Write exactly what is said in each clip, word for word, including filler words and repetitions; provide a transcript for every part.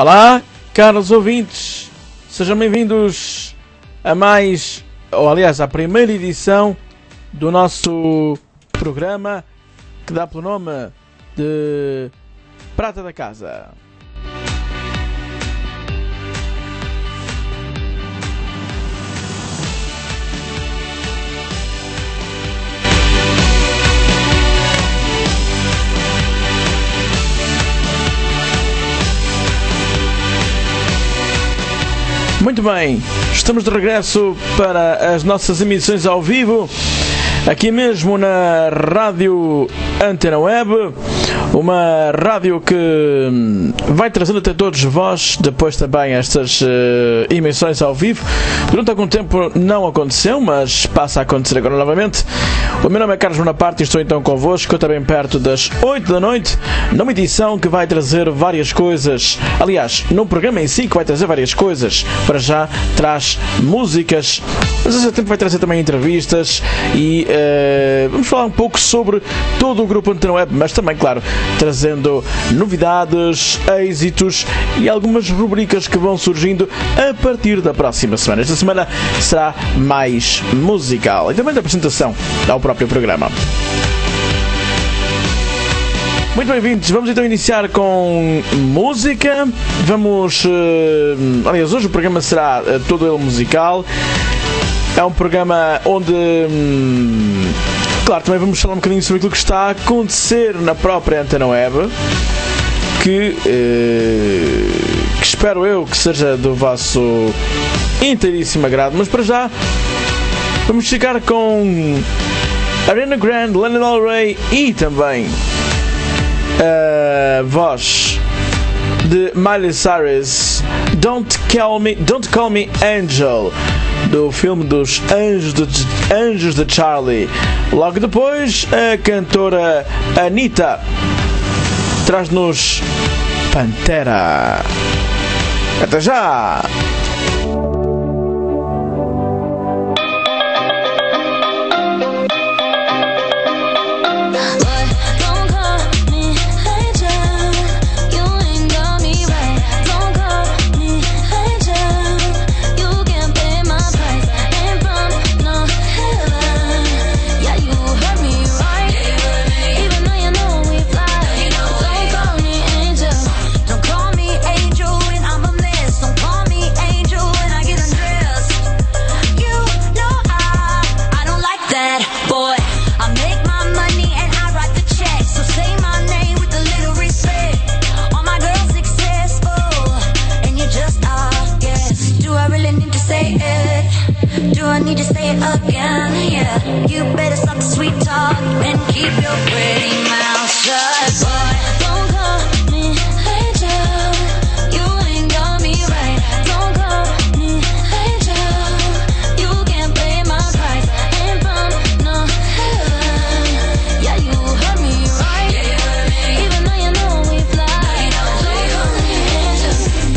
Olá, caros ouvintes, sejam bem-vindos a mais, ou aliás, à primeira edição do nosso programa que dá pelo nome de Prata da Casa. Muito bem, estamos de regresso para as nossas emissões ao vivo, aqui mesmo na Rádio Antena Web, uma rádio que vai trazendo até todos vós depois também estas uh, emissões ao vivo. Durante algum tempo não aconteceu, mas passa a acontecer agora novamente. O meu nome é Carlos Bonaparte e estou então convosco, também perto das oito da noite, numa edição que vai trazer várias coisas. Aliás, num programa em si que vai trazer várias coisas. Para já traz músicas, mas ao tempo vai trazer também entrevistas e uh, vamos falar um pouco sobre todo o grupo Antena Web, mas também, claro, trazendo novidades, êxitos e algumas rubricas que vão surgindo a partir da próxima semana. Esta semana será mais musical e também da apresentação ao próprio programa. Muito bem-vindos, vamos então iniciar com música. Vamos, uh, aliás, hoje o programa será uh, todo ele musical. É um programa onde, hum, claro, também vamos falar um bocadinho sobre aquilo que está a acontecer na própria Antena Web, que, uh, que espero eu que seja do vosso inteiríssimo agrado. Mas para já, vamos ficar com Ariana Grande, Lana Del Rey e também a voz de Miley Cyrus, Don't Call Me, Don't Call Me Angel, do filme dos Anjos de, Anjos de Charlie. Logo depois, a cantora Anitta traz-nos Pantera. Até já! Do I need to say it again? Yeah, you better stop the sweet talk and keep your pretty mouth shut. Boy, don't call me angel, you ain't got me right. Don't call me angel, you can't pay my price. Ain't from no heaven, yeah, you heard me right. Yeah, you heard me. Even though you know we fly. No, you know don't call me angel.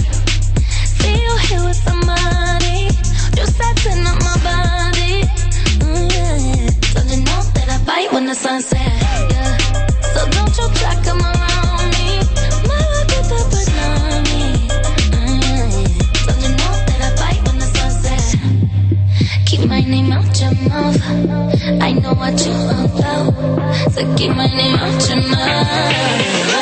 See you here with somebody, just acting up my body. Mm, yeah. Don't you know that I bite when the sun sets? Yeah. So don't you try come around me. My life is a banana. Mm, yeah. Don't you know that I bite when the sun sets? Keep my name out your mouth. I know what you about. So keep my name out your mouth.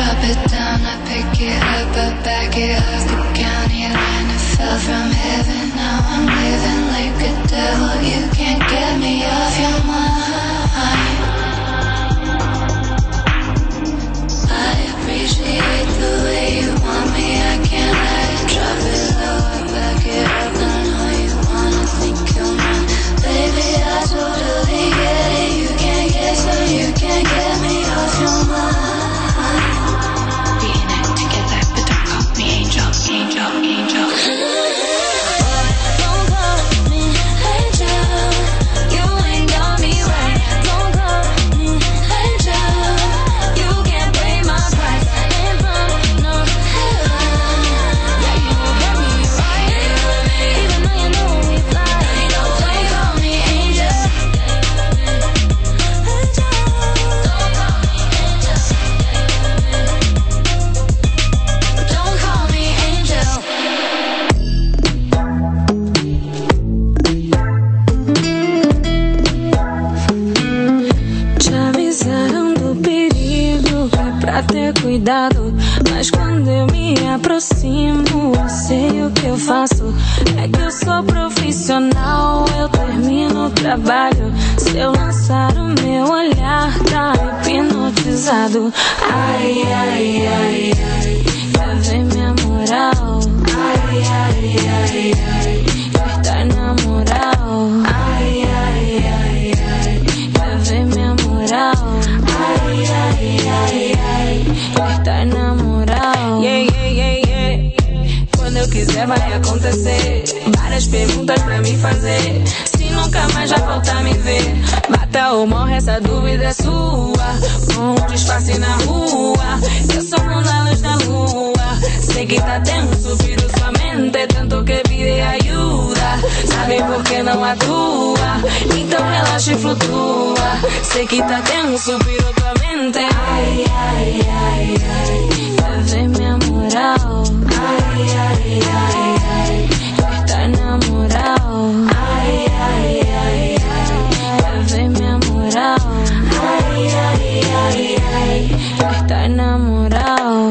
Back it up the county line, I fell from heaven. pra ter cuidado. Mas quando eu me aproximo, eu sei o que eu faço. É que eu sou profissional, eu termino o trabalho. Se eu lançar o meu olhar, tá hipnotizado. Ai, ai, ai, ai, quer ver minha moral? Ai, ai, ai, ai, quer dar na moral? Ai, ai, ai, ai, quer ver minha moral? Ai, ai, ai, ai, quer dar na moral? Yeah, yeah, yeah, yeah. Quando eu quiser vai acontecer. Várias perguntas pra me fazer. Se nunca mais vai voltar a me ver, mata ou morre, essa dúvida é sua. Com um disfarce na rua, eu sou na luz da lua. Sei que tá tenso, piro sua mente, tanto que pide ajuda. Sabe por que não atua? Então relaxa e flutua. Sei que tá tenso, piro tua mente. Ai, ai, ai, ai, quer ver minha moral? Ai, ai, ai, ai, quer dar na moral? Ai, ai, ai, ai, quer ver minha moral? Ai, ai, ai, ai, quer dar na moral?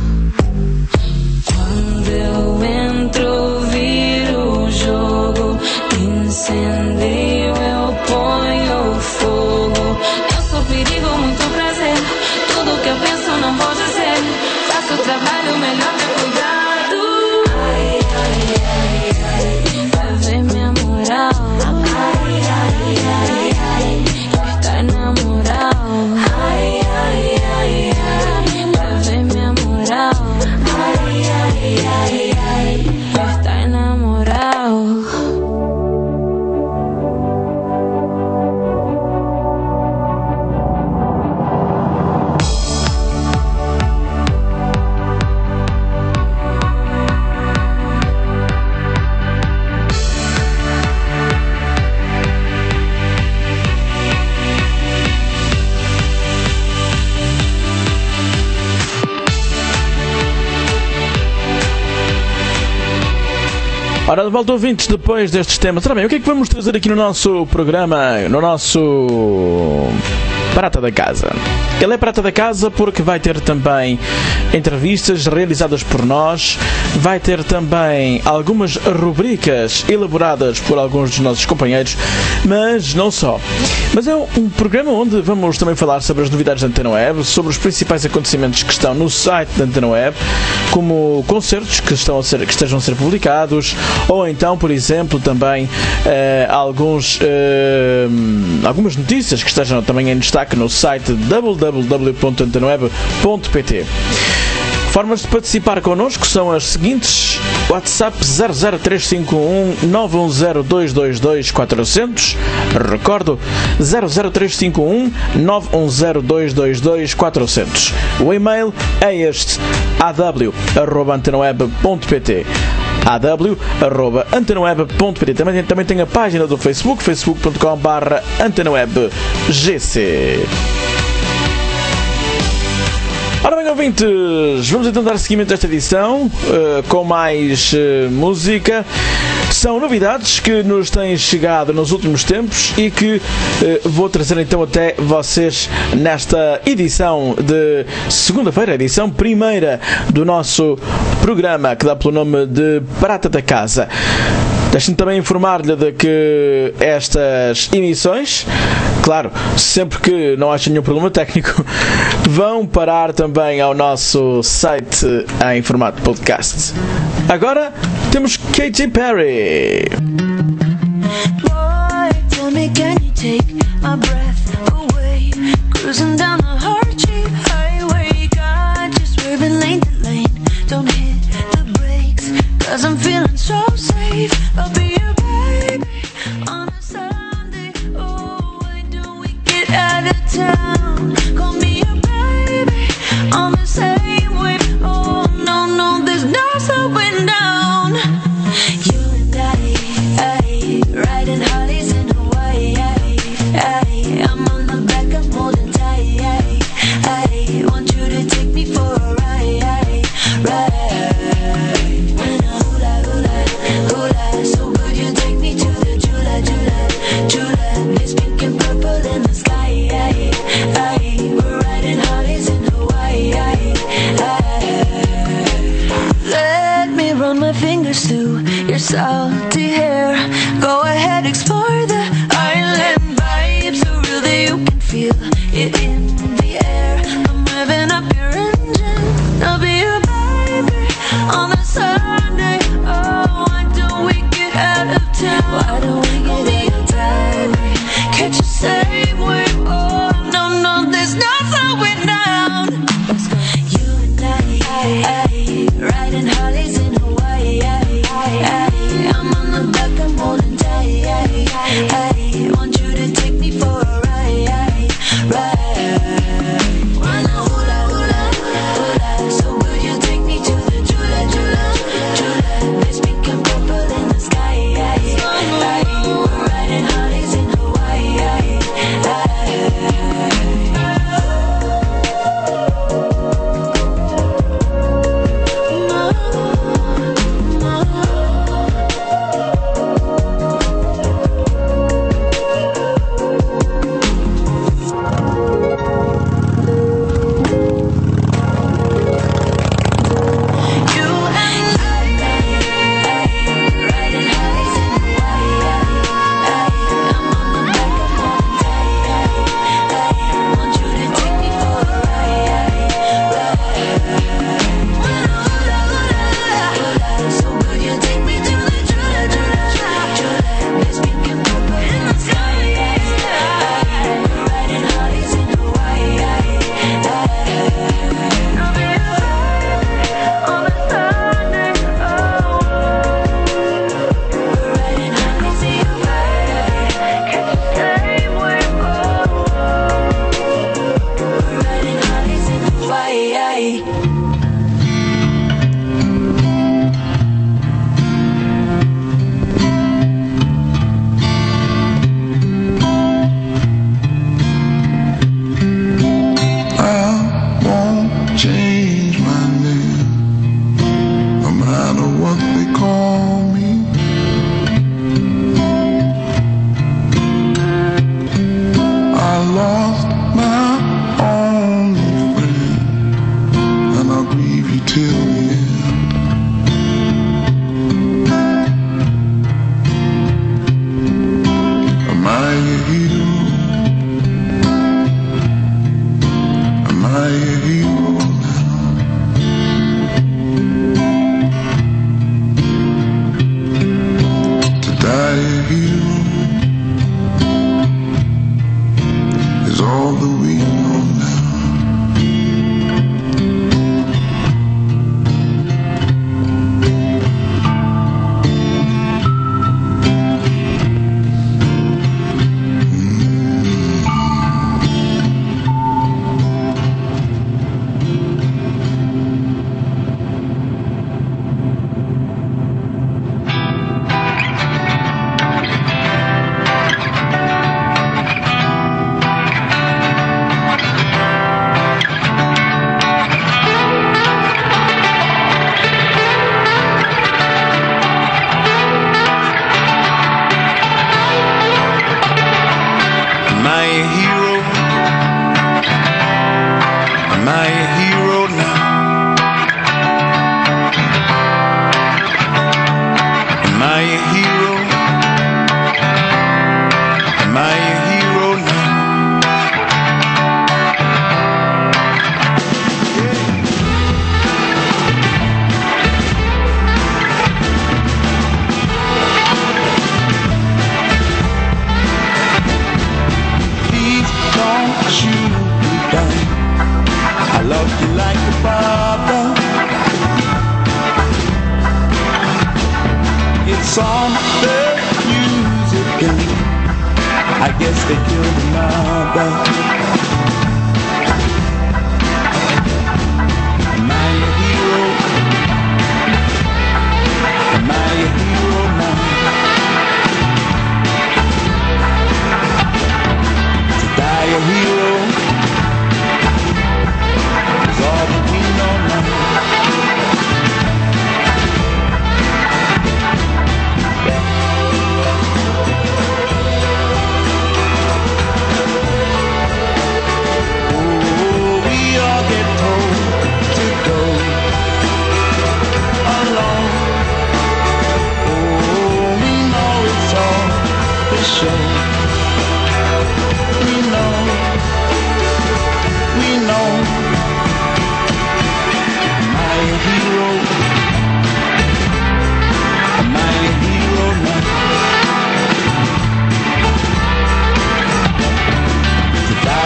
Quando eu entro, viro o jogo, incendio, eu ponho fogo. Eu sou perigo, muito prazer. Tudo que eu penso não pode ser. Faço o trabalho melhor que cuidado. Ai, ai, ai, ai, quer ver minha moral? Ai, ai, ai, ai, quer dar na moral? Ai, ai, ai, ai, quer ver minha moral? Ai, ai, ai, ai, quer dar na moral? Ora, de volta, ouvintes, depois destes temas. Ora bem, o que é que vamos trazer aqui no nosso programa, no nosso Prata da Casa? Ele é Prata da Casa porque vai ter também entrevistas realizadas por nós, vai ter também algumas rubricas elaboradas por alguns dos nossos companheiros, mas não só. Mas é um programa onde vamos também falar sobre as novidades da Antena Web, sobre os principais acontecimentos que estão no site da Antena Web, como concertos que, estão a ser, que estejam a ser publicados, ou então, por exemplo, também eh, alguns, eh, algumas notícias que estejam também em destaque no site w w w ponto antena web ponto p t. Formas de participar connosco são as seguintes: WhatsApp zero zero três cinco um nove um zero dois dois dois quatro zero zero, recordo, zero zero três cinco um nove um zero dois dois dois quatro zero zero. O e-mail é este: a w arroba antena web ponto p t. a w arroba antena web ponto p t. Também, também tem a página do Facebook, facebook ponto com barra antena web g c. Ora bem, ouvintes, vamos então dar seguimento a esta edição uh, com mais uh, música. São novidades que nos têm chegado nos últimos tempos e que uh, vou trazer então até vocês nesta edição de segunda-feira, edição primeira do nosso programa, que dá pelo nome de Prata da Casa. Deixem-me também informar-lhe de que estas emissões, claro, sempre que não haja nenhum problema técnico, vão parar também ao nosso site em formato podcast. Agora temos Katy Perry. Boy, tell me, can you take my breath away? Cruising down the hard-shaped highway, got you swerving lane to lane. Don't hit the brakes, 'cause I'm feeling so safe. I'll be your baby on a Sunday. Oh, why don't we get out of town? Call me your baby on the same way. Oh, no, no, there's no slowing down. You and I, I riding Harleys in Hawaii. I, I, I'm on the back, I'm holding tight. salty hair. Go ahead, explore the island vibe, so real that you can feel it in the air. I'm revving up your engine, I'll be your baby on a Sunday. Oh, why don't we get out of town? Why don't we get out of town? Catch a same wave. Oh, no, no, there's no slowing down. Let's go. You and I, riding Harleys in Hawaii. I'm on the back, I'm holding tight. I want you to take me for a ride, ride. Wanna hula, hula, hula. So would you take me to the Jula, Jula, Jula? There's pink and purple in the sky. We're riding Harleys in Hawaii.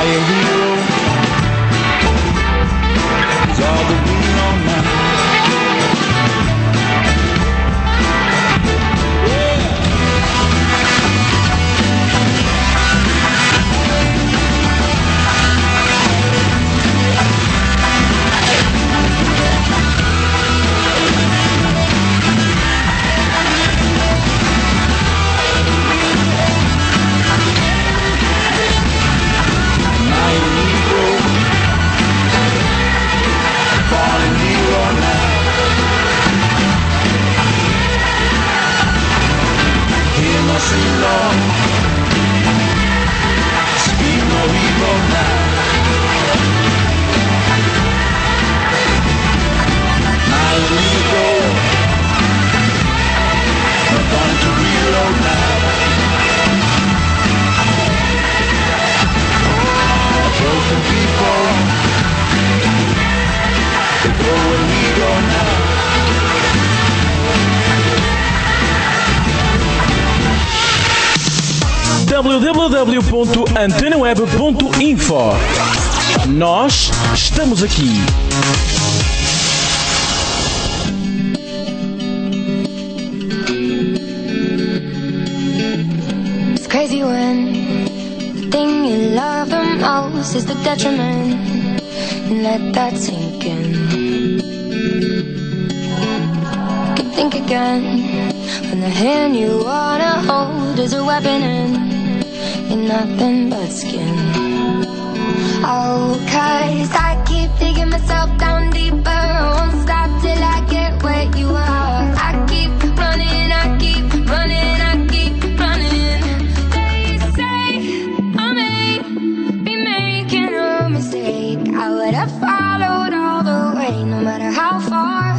hero is all that we know now. w w w ponto antena web ponto info. Nós estamos aqui. It's crazy when the thing you love the most is the detriment. And let that sink in. You can think again when the hand you wanna hold is a weapon and you're nothing but skin. Oh, cause I keep digging myself down deeper. I won't stop till I get where you are. I keep running, I keep running, I keep running. They say I may be making a mistake. I would have followed all the way, no matter how far.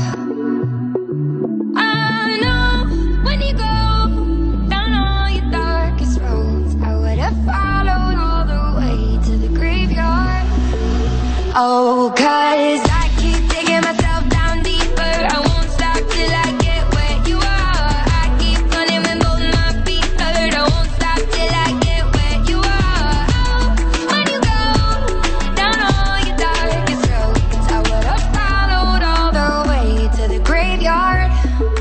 I know when you go down all your darkest roads, I would have followed all the way to the graveyard. Oh, cause I keep digging myself down deeper. I won't stop till I get where you are. I keep running when both my feet hurt. I won't stop till I get where you are. Oh, when you go down all your darkest roads, I would have followed all the way to the graveyard.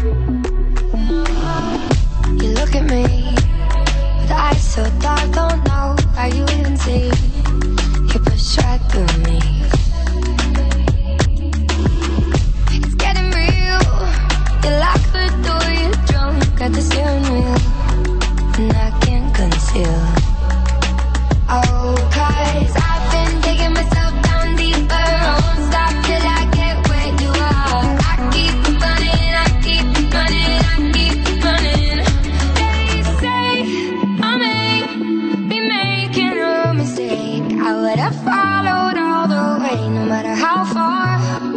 You look at me with eyes so dark, don't know how you even see. You push right through me. It's getting real. You lock the door, you're drunk at the steering wheel, and I can't conceal. Oh, cause I've been digging myself down deeper. I won't stop till I get where you are. I keep running, I keep running, I keep running. They say I may be making a mistake. I would have followed all the way, no matter how far.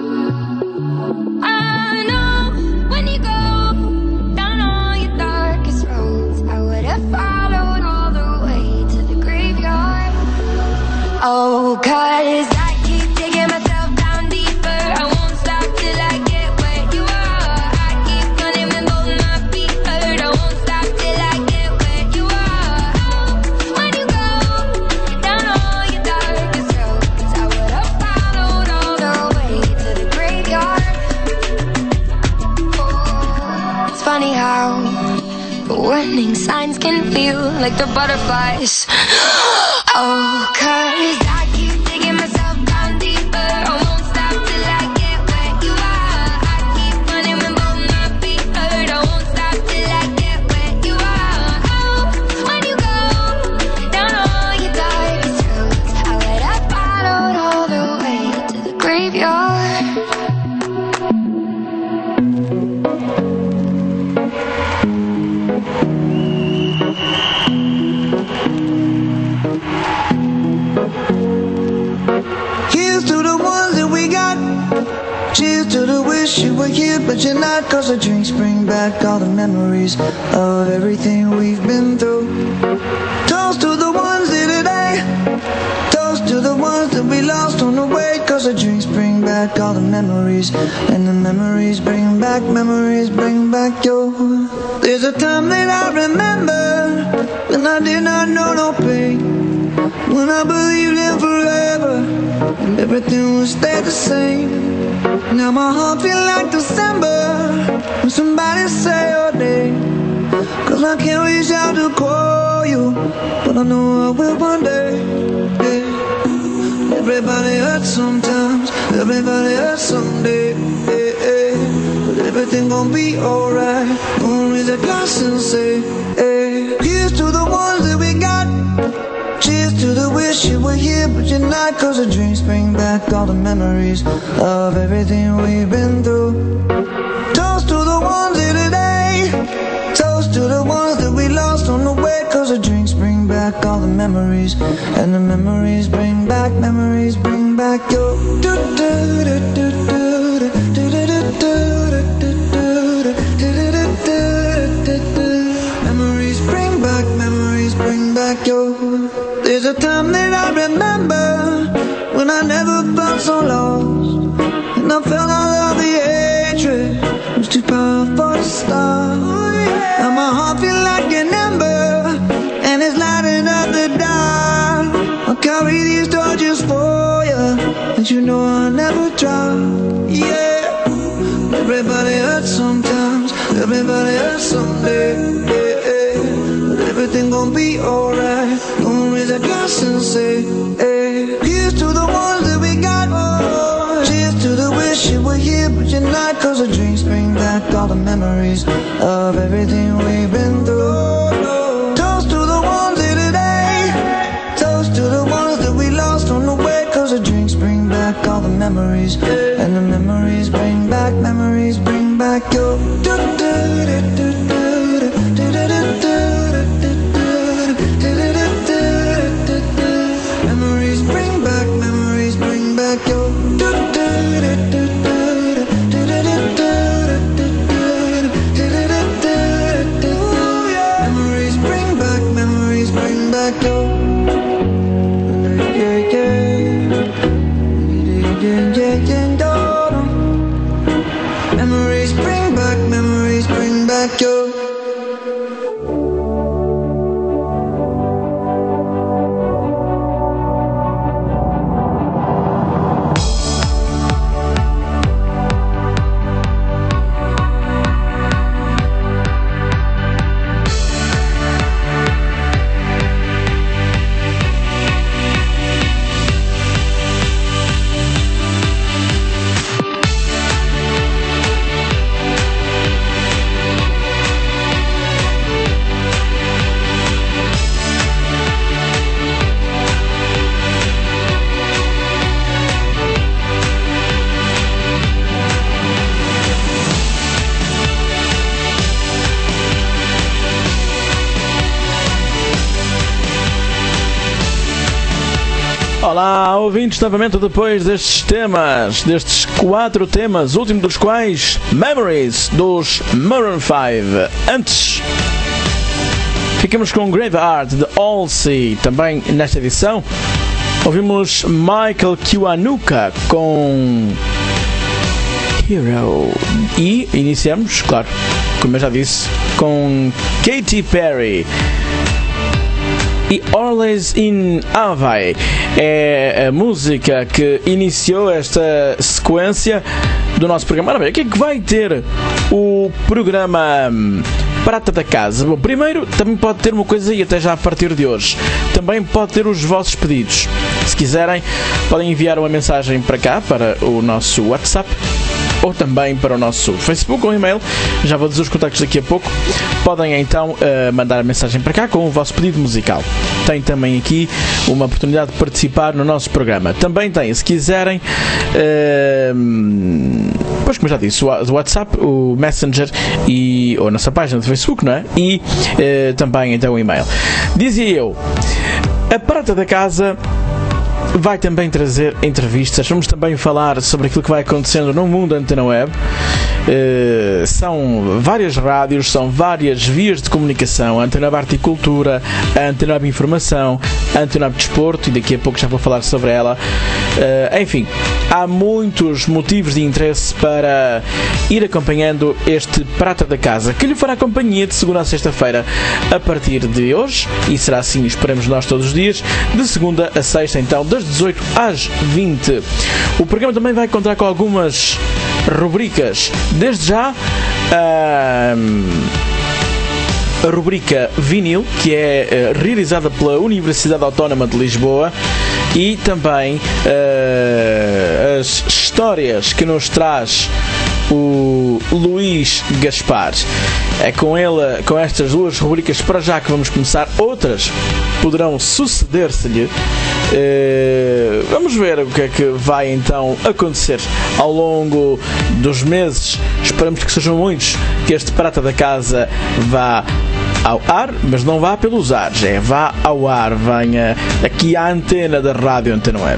I know when you go down all your darkest roads, I would have followed all the way to the graveyard. Oh, cause I keep digging myself down deeper. I won't stop till I get where you are. I keep running when both my feet hurt. I won't stop till I get where you are. Oh, when you go down all your darkest roads, I would have followed all the way to the graveyard. Oh, it's funny how the warning signs can feel like the butterflies. Oh, cause I keep digging myself down deeper. I won't stop till I get where you are. I keep running when both my feet hurt. I won't stop till I get where you are. Oh, when you go down all your darkest roads, I would have followed all the way to the graveyard. Here's to the ones that we got. Cheers to the wish you were here but you're not. Cause the drinks bring back all the memories of everything we've been through. Toast to the ones here today. Toast to the ones that we lost on the way. Cause the drinks bring back all the memories, and the memories bring back, memories bring back your. There's a time that I remember when I did not know no pain. when I believed in forever and everything would stay the same. Now my heart feel like December when somebody say your name. Cause I can't reach out to call you, but I know I will one day. Yeah. Everybody hurts sometimes, everybody hurts someday. Yeah, yeah. But everything gon' be alright. Gonna raise a glass and say, hey. Here's to the ones that we got. Cheers to the wish you were here but you're not. Cause the dreams bring back all the memories of everything we've been through. Toast to the ones here today. Toast to the ones that we lost on the way. Cause the drinks bring back all the memories. And the memories bring back, memories bring back your memories bring back, memories bring back your. There's a time that I remember when I never felt so lost, and I felt all of the hatred was too powerful to stop. And my heart feel like an ember, and it's lighting up the dark. I'll carry these torches for you, and you know I'll never drop. Yeah, everybody hurts sometimes, everybody hurts someday. Yeah, yeah. But everything gon' be alright. Gonna raise a glass and say, hey. Here's to the ones that we got. Oh, cheers to the wish you were here but you're not. Cause the drinks bring back all the memories of everything we've been through. Toast to the ones here today. Toast to the ones that we lost on the way. Cause the drinks bring back all the memories. And the memories bring back, memories bring back your. Memories bring back, memories bring back your. Memories bring back, memories bring back your. Yeah, yeah. Yeah, yeah, yeah. Memories bring back, memories bring back your. Olá, ouvintes, novamente depois destes temas, destes quatro temas, último dos quais, Memories, dos Maroon five. Antes, ficamos com Graveyard, de Halsey, também nesta edição. Ouvimos Michael Kiwanuka com Hero. E iniciamos, claro, como eu já disse, com Katy Perry e Always in Hawaii. É a música que iniciou esta sequência do nosso programa. Ora bem, o que é que vai ter o programa Prata da Casa? Bom, primeiro, também pode ter uma coisa e até já a partir de hoje. Também pode ter os vossos pedidos. Se quiserem, podem enviar uma mensagem para cá, para o nosso WhatsApp, ou também para o nosso Facebook ou e-mail. Já vou dizer os contactos daqui a pouco. Podem então uh, mandar a mensagem para cá com o vosso pedido musical. Tem também aqui uma oportunidade de participar no nosso programa. Também tem, se quiserem, uh, pois como já disse, o WhatsApp, o Messenger e ou a nossa página do Facebook, não é? E uh, também então o e-mail. Dizia eu, a Prata da Casa vai também trazer entrevistas. Vamos também falar sobre aquilo que vai acontecendo no mundo da Antena Web. Uh, são várias rádios, são várias vias de comunicação: a Antena Web Arte e Cultura, a Antena Web Informação, a Antena Web Desporto, e daqui a pouco já vou falar sobre ela. Uh, enfim, há muitos motivos de interesse para ir acompanhando este Prata da Casa, que lhe fará companhia de segunda a sexta-feira a partir de hoje, e será assim, esperamos nós, todos os dias, de segunda a sexta, então das dezoito às vinte. O programa também vai contar com algumas rubricas. Desde já, a, a rubrica Vinil, que é realizada pela Universidade Autónoma de Lisboa, e também uh, as histórias que nos traz o Luís Gaspar. É com ele, com estas duas rubricas para já que vamos começar. Outras poderão suceder-se-lhe. Uh, vamos ver o que é que vai então acontecer ao longo dos meses. Esperamos que sejam muitos, que este Prata da Casa vá ao ar, mas não vá pelos ares, é vá ao ar, venha aqui à antena da Rádio Antena Web.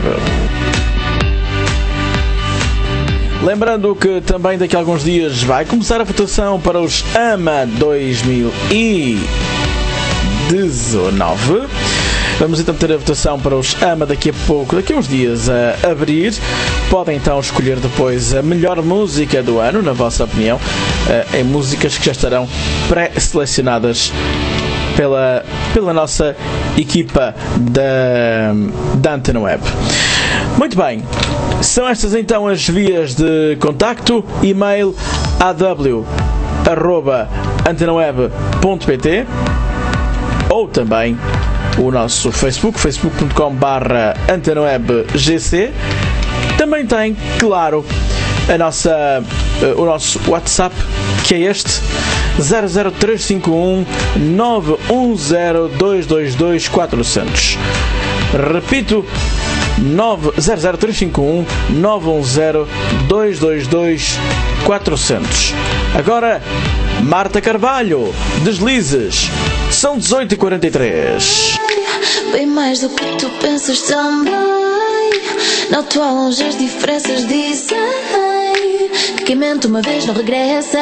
Lembrando que também daqui a alguns dias vai começar a votação para os AMA dois mil e dezanove. Vamos então ter a votação para os AMA daqui a pouco, daqui a uns dias a abrir. Podem então escolher depois a melhor música do ano, na vossa opinião, em músicas que já estarão pré-selecionadas pela, pela nossa equipa da, da Antena Web. Muito bem, são estas então as vias de contacto: e-mail a w arroba antenaweb ponto p t, ou também o nosso Facebook, facebook ponto com barra antenaweb g c. Também tem, claro, a nossa, uh, o nosso WhatsApp, que é este: zero zero três cinco um nove um zero dois dois dois quatro zero zero. Repito, zero zero três cinco um nove um zero dois dois dois quatro zero zero. Agora, Marta Carvalho, Deslizes. São dezoito e quarenta e três. Bem mais do que tu pensas também. Não estou a longe, as diferenças dizem que quem mente uma vez não regressa.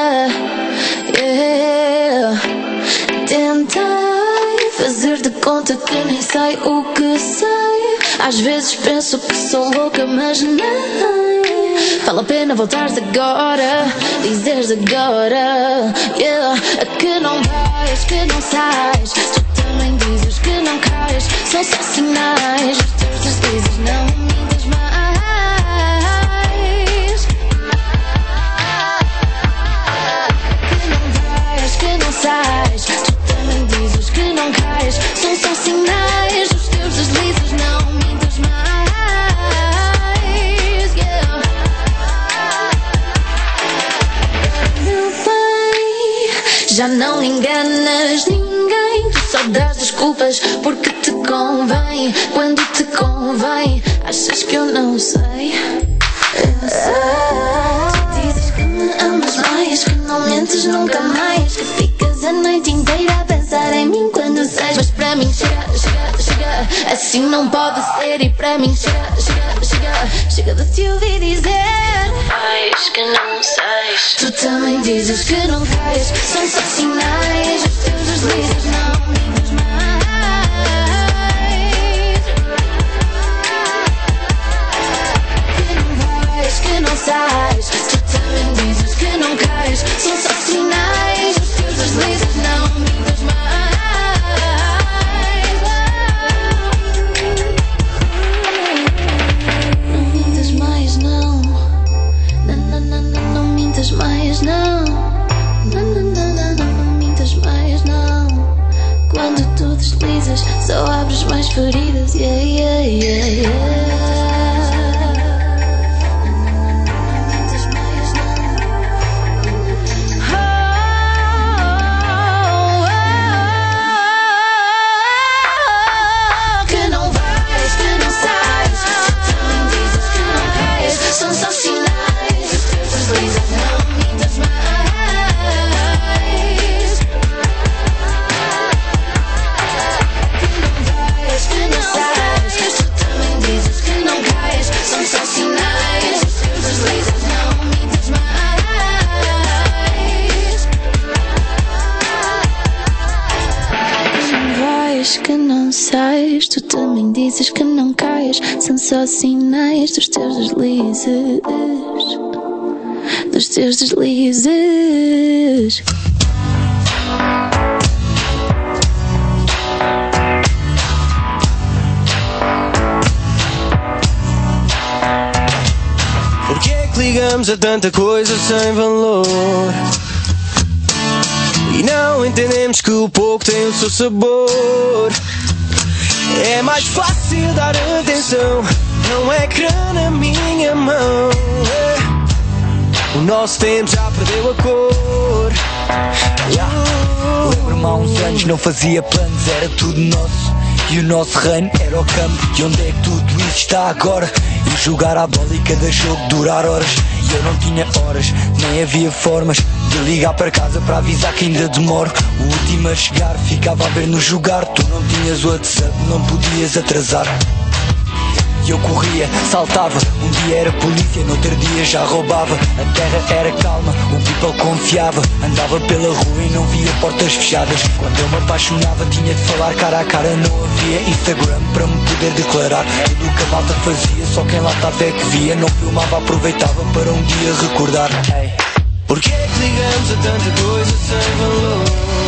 Yeah. Tentei fazer de conta que nem sei o que sei. Às vezes penso que sou louca, mas não. Vale a pena voltares agora, dizeres agora, yeah, que não vais, que não sais. Tu também dizes que não cais. São só sinais, os teus deslizes, não mintas mais. Que não vais, que não sais. Tu também dizes que não cais. São só sinais, os teus deslizes, não mintas mais. Já não enganas ninguém, tu só dás desculpas porque te convém. Quando te convém, achas que eu não sei? Eu sei. Tu dizes que me amas mais, que não mentes nunca mais, que ficas a noite inteira a pensar em mim quando sais. Mas para mim chega, chega, chega, assim não pode ser. E para mim chega, chega, chega, chega de te ouvir dizerais que não sais. Tu também dizes que não cais. São só sinais, os teus deslizes, não mintas mais. Que não vais, que não sais. Tu também dizes que não cais. São só sinais, os teus deslizes, não mintas mais. Não mintas mais, não. Não, não, não, não, não mintas mais, não. Não, não, não, não, não mintas mais, não. de mim dizes que não caias. São só sinais dos teus deslizes, dos teus deslizes. Porquê é que ligamos a tanta coisa sem valor? E não entendemos que o pouco tem o seu sabor. É mais fácil dar atenção, não é ecrã na minha mão. É. O nosso tempo já perdeu a cor. Yeah. Lembro-me há uns anos não fazia planos, era tudo nosso. E o nosso reino era o campo. E onde é que tudo isso está agora? Eu jogar à bola e cada jogo durar horas. E eu não tinha horas, nem havia formas de ligar para casa para avisar que ainda demoro. O último a chegar ficava a ver-nos jogar. Tu não tinhas WhatsApp, não podias atrasar. E eu corria, saltava, um dia era polícia, no outro dia já roubava. A terra era calma, o people confiava. Andava pela rua e não via portas fechadas. Quando eu me apaixonava tinha de falar cara a cara. Não havia Instagram para me poder declarar tudo o que a malta fazia, só quem lá estava é que via. Não filmava, aproveitava para um dia recordar. Hey. Porquê é que ligamos a tanta coisa sem valor?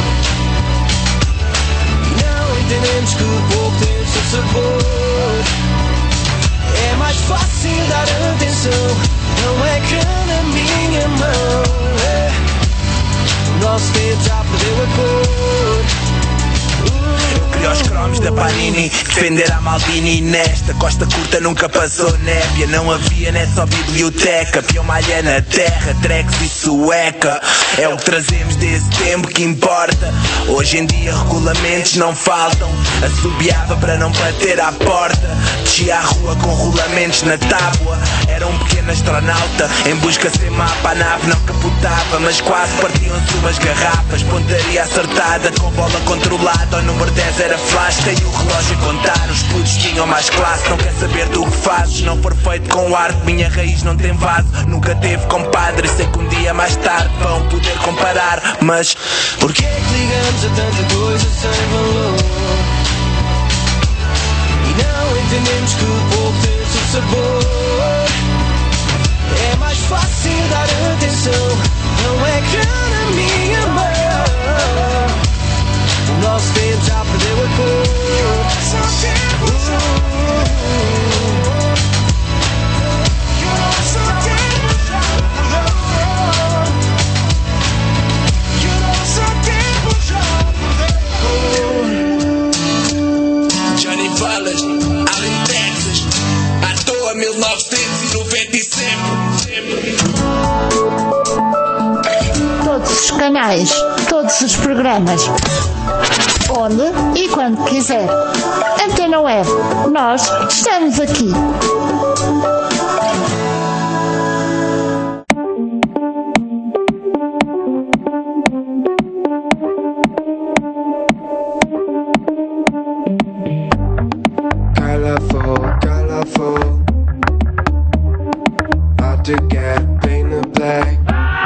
E não entendemos que o pouco tem o seu sabor. É mais fácil dar atenção, não é que na minha mão. É. O nosso tempo já perdeu a cor. Eu queria os cromos da Panini, defender a Maldini. Nesta costa curta nunca passou nébia. Não havia nessa biblioteca. Pião malha na terra, tracks e sueca. É o que trazemos desse tempo que importa. Hoje em dia regulamentos não faltam. Assobiava para não bater à porta. Descia à rua com rolamentos na tábua. Era um pequeno astronauta em busca sem mapa. A nave não capotava, mas quase partiam-se umas garrafas. Pontaria acertada com bola controlada. O número dez era flash, tenho o relógio a contar. Os putos tinham mais classe, não quer saber do que fazes. Não for feito com arte, minha raiz não tem vaso. Nunca teve compadre, sei que um dia mais tarde vão poder comparar. Mas porquê é que ligamos a tanta coisa sem valor? E não entendemos que o pouco tem o seu sabor. É mais fácil dar atenção, não é que na minha mão. O nosso tempo já perdeu a cor. Johnny Balas, Allen Texas, à toa mil novecentos e noventa e sete. Todos os canais, todos os programas, onde e quando quiser. Antena Web, nós estamos aqui. Colorful, colorful, hard to get, painted black.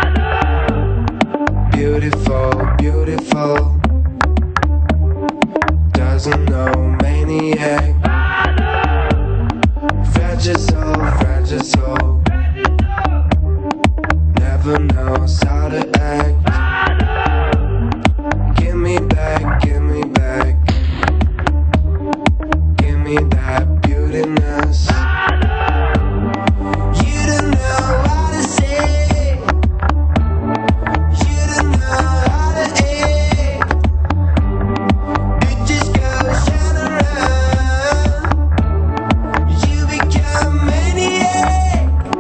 Beautiful, beautiful, doesn't know maniac. Fragile soul, fragile soul, never knows how to act. Give me back, give me back, give me that beautiness. You don't know how to say, you don't know how to act. It just goes round and round. You become maniac.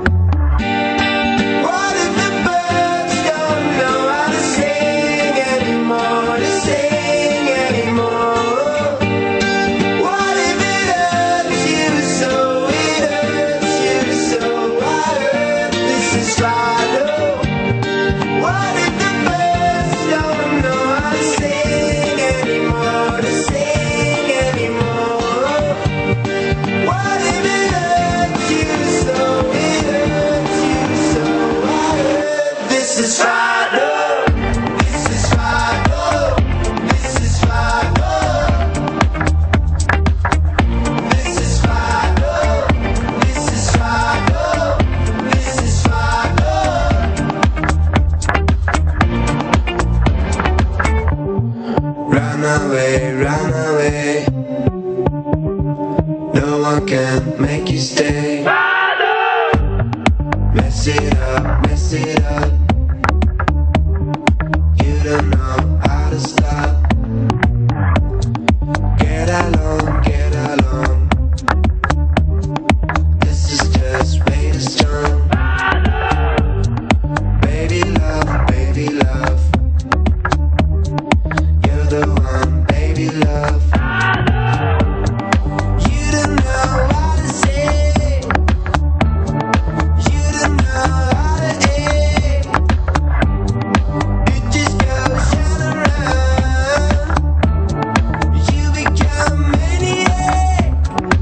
stay. Mess it up, mess it up. You don't know how to stop. Get along, get along. This is just way too strong. Baby love, baby love. You're the one, baby love. You don't know how to say. You don't know how to aim. It just goes all around. You become maniac.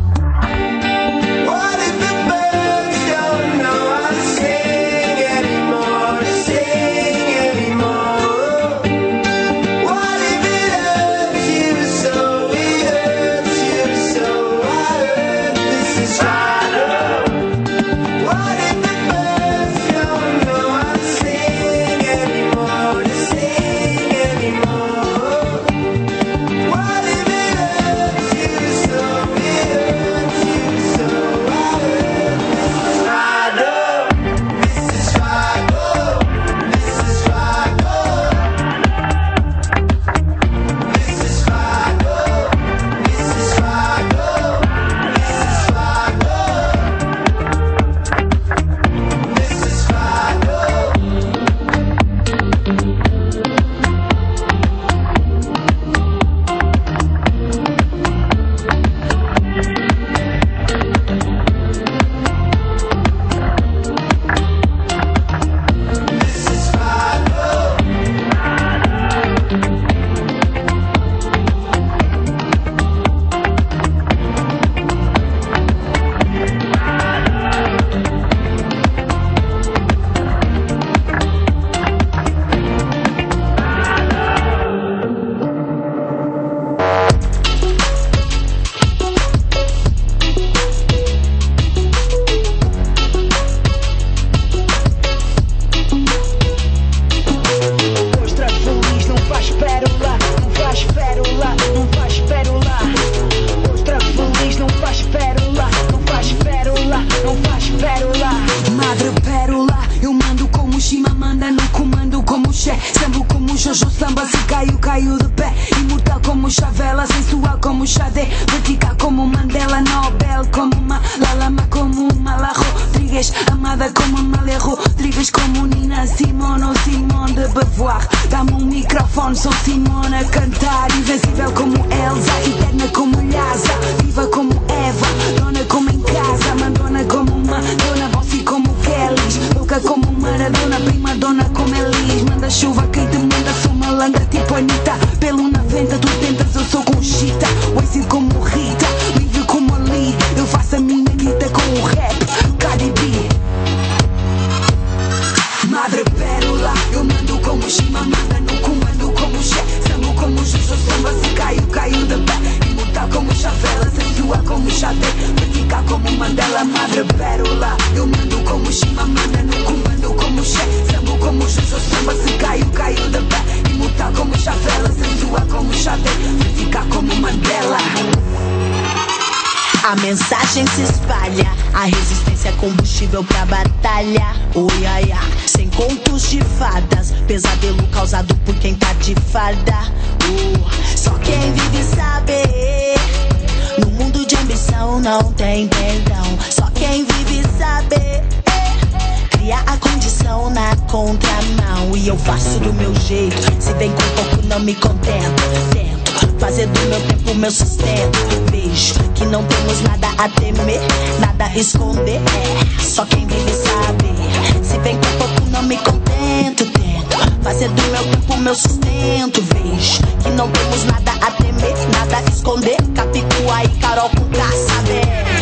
What if the birds don't know how to sing anymore? To sing anymore. What if it hurts you so? It hurts you so. I hurt. This is harder. What if the birds don't know how to sing anymore? To sing anymore. What if it hurts you so? It hurts you so. I hurt. This is harder. This is harder. This is harder. This is harder. This is harder. This is harder. This is harder. Ostra feliz não faz pérola, não faz pérola, não faz pérola. Ostra feliz não faz pérola, não faz pérola, não faz pérola. Madre pérola, eu mando como Shima manda no comando como Xé. Sambo como Jojo Samba, se caiu, caiu de pé. Imortal como Chavela, sensual como Xadé. Vertical como Mandela, Nobel como Malalama, como Mala Rodrigues. Amada como Amália Rodrigues, como Nina Simone ou Simone de Beauvoir. Dá-me um microfone, sou Simone a cantar. Invencível como Elsa, eterna como Lhasa. Viva como Eva, dona como em casa. Mandona como Madonna, bossy como Kellys. Louca como Maradona, prima dona como Elis. Manda chuva, quem te manda, sou malandra tipo Anitta. Pelo na venta, tu tentas, eu sou Conchita. Wasted como Rita, livre como Ali. Eu faço a minha grita com o rap, Cardi B. Madre pérola, eu mando como Shima manda no comando como Xé. Sambo como Jojo Samba, se caiu, caiu de pé. Imortal como Chavela, sensual como Xadé. Vertical como Mandela, madre pérola. Eu mando como Shima manda no comando como Xé. Sambo como Jojo Samba, se caiu, caiu de pé. Imortal como Chavela, sensual como Xadé. Vertical como Mandela. A mensagem se espalha, a resistência é combustível pra batalha. Oi, ai, ai, sem contos de fadas, pesadelo causado por quem tá de farda. Oh, só quem vive sabe. No mundo de ambição não tem perdão. Só quem vive sabe. Cria a condição na contramão. E eu faço do meu jeito, se vem com pouco não me contento. Tento fazer do meu tempo meu sustento. Vejo que não temos nada a temer, nada a esconder. É, só quem vive sabe. Se vem com pouco não me contento. Tento fazer do meu tempo meu sustento. Vejo que não temos nada a temer, nada a esconder. Capicua e Carol com K, sabe?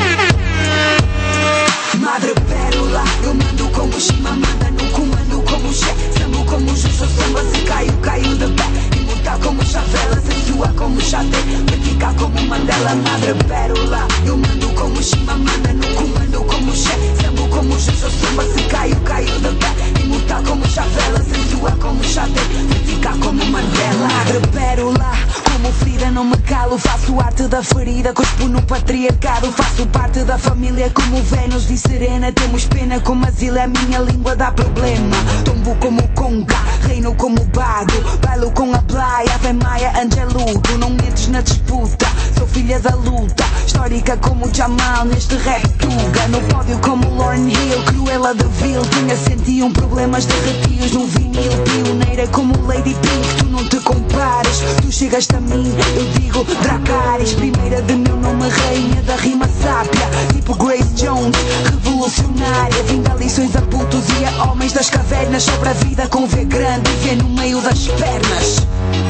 Madre pérola, eu mando como Shima manda no comando como Xé. Sambo como Jojo Samba, se caiu, caiu de pé. Imortal como Chavela, sensual como Xadé. Vertical como Mandela, madre pérola. Eu mando como Shima manda no comando como Xé. Sambo como Jojo Samba, se caiu, caiu de pé. Imortal como Chavela, sensual como Xadé. Vertical como Mandela, madre pérola. Como Frida não me calo, faço arte da da ferida, cuspo no patriarcado. Faço parte da família como Vênus e Serena. Temos pena como asilo, a minha língua dá problema. Tombo como conga, reino como Bado. Bailo com a Playa, Ave Maia, Angelu. Tu não metes na disputa, sou filha da luta. Histórica como Jamal neste rap tuga. No pódio como Lauryn Hill, Cruella de Vil. Tinha cento e um problemas de arrepios no vinil. Pioneira como Lady Pink, tu não te compares. Tu chegaste a mim, eu digo Dracarys. Primeira de meu nome, rainha da rima sábia. Tipo Grace Jones, revolucionária. Vim dar lições a putos e a homens das cavernas sobre a vida com V grande e V no meio das pernas.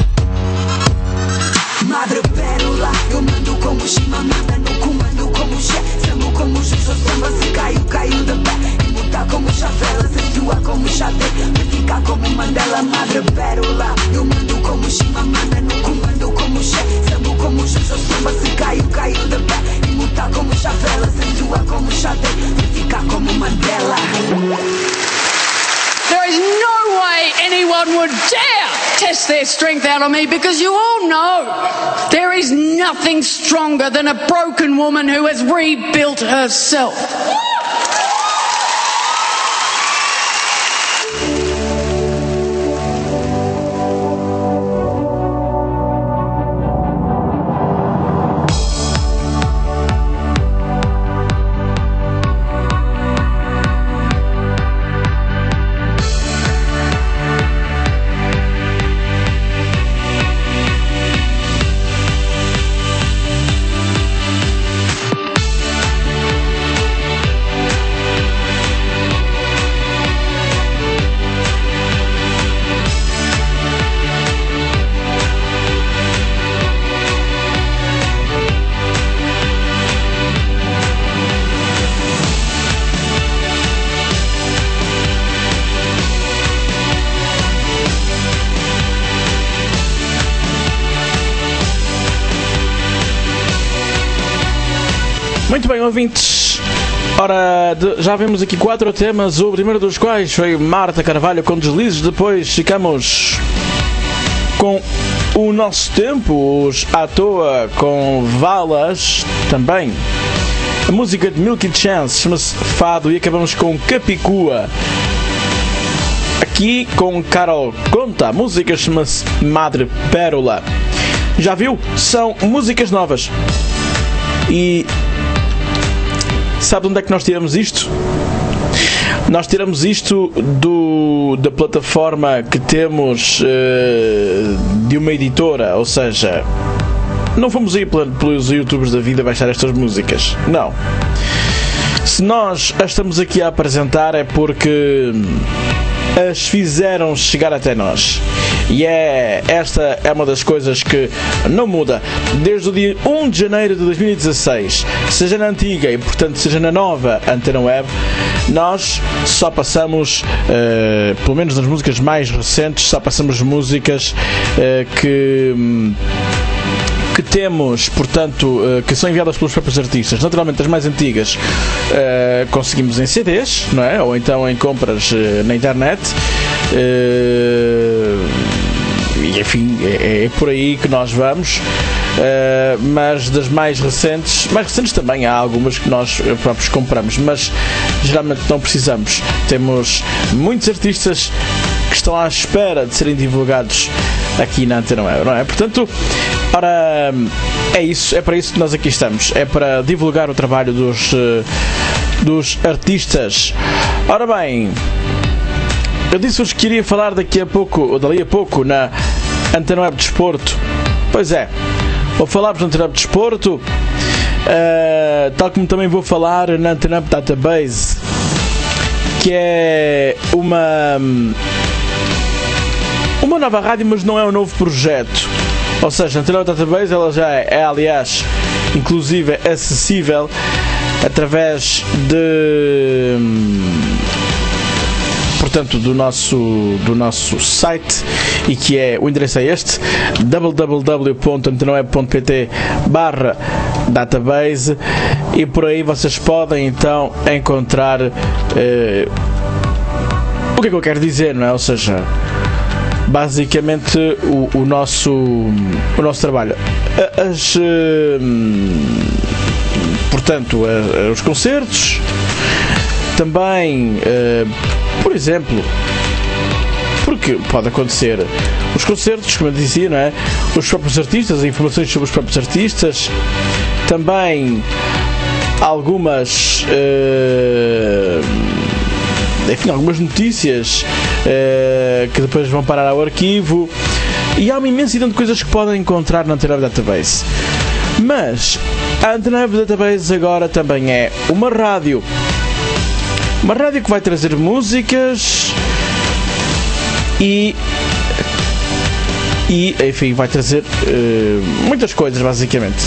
Madre pérola, eu mando como Shima, manda no comando como Xé. Sambo como Justo, samba se caiu, caiu de pé. Imortal como Chavela, sensual como Xadê. Ficar como Mandela, madre pérola. Eu mando como Shima, manda no comando como Xé. Sambo como Justo, samba se caiu, caiu de pé. Imortal como Chavela, sensual como Xadê. Ficar como Mandela. There is no way anyone would dare test their strength out on me, because you all know there is nothing stronger than a broken woman who has rebuilt herself. Muito bem, ouvintes. Ora, de, já vimos aqui quatro temas, o primeiro dos quais foi Marta Carvalho com Deslizes. Depois ficamos com O Nosso Tempo, os À Toa com Valas também. A música de Milky Chance chama-se Fado e acabamos com Capicua. Aqui com Carol Conta, a música chama-se Madre Pérola. Já viu? São músicas novas. E sabe de onde é que nós tiramos isto? Nós tiramos isto do, da plataforma que temos uh, de uma editora, ou seja, não fomos aí pelos YouTubers da vida baixar estas músicas, não. Se nós as estamos aqui a apresentar é porque as fizeram chegar até nós. E é, esta é uma das coisas que não muda. Desde o dia um de janeiro de dois mil e dezasseis, seja na antiga e portanto seja na nova Antena Web, nós só passamos, uh, pelo menos nas músicas mais recentes, só passamos músicas uh, que... que temos, portanto, uh, que são enviadas pelos próprios artistas. Naturalmente, as mais antigas uh, conseguimos em C Ds, não é? Ou então em compras uh, na internet. Uh, e enfim, é, é por aí que nós vamos. Uh, mas das mais recentes, mais recentes também há algumas que nós próprios compramos, mas geralmente não precisamos. Temos muitos artistas que estão à espera de serem divulgados aqui na Antena Web, não é? Portanto, ora, é isso, é para isso que nós aqui estamos, é para divulgar o trabalho dos, dos artistas. Ora bem, eu disse-vos que iria falar daqui a pouco, ou dali a pouco, na Antena Web Desporto. Pois é, vou falar-vos na Antena Web Desporto, uh, tal como também vou falar na Antena Web Database, que é uma... uma nova rádio, mas não é um novo projeto. Ou seja, a Antena Web Database ela já é, é, aliás, inclusive acessível através de, portanto, do nosso, do nosso site, e que é, o endereço é este, w w w ponto antena web ponto p t barra database, e por aí vocês podem então encontrar eh, o que é que eu quero dizer, não é? Ou seja, basicamente o, o, nosso, o nosso trabalho. As, portanto, os concertos, também, por exemplo, porque pode acontecer os concertos, como eu dizia, não é? Os próprios artistas, informações sobre os próprios artistas, também algumas uh, enfim, algumas notícias uh, que depois vão parar ao arquivo, e há uma imensidão de coisas que podem encontrar na Antena Web Database. Mas a Antena Web Database agora também é uma rádio uma rádio que vai trazer músicas e e enfim, vai trazer uh, muitas coisas, basicamente.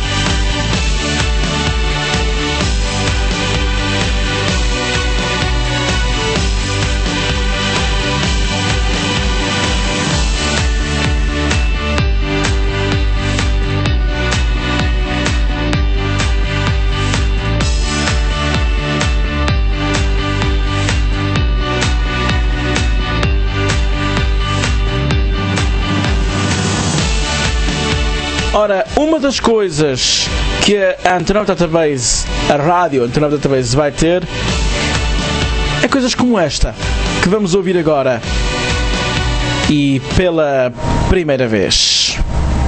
Ora, uma das coisas que a Antena Web Database, a rádio Antena Web Database vai ter, é coisas como esta, que vamos ouvir agora, e pela primeira vez.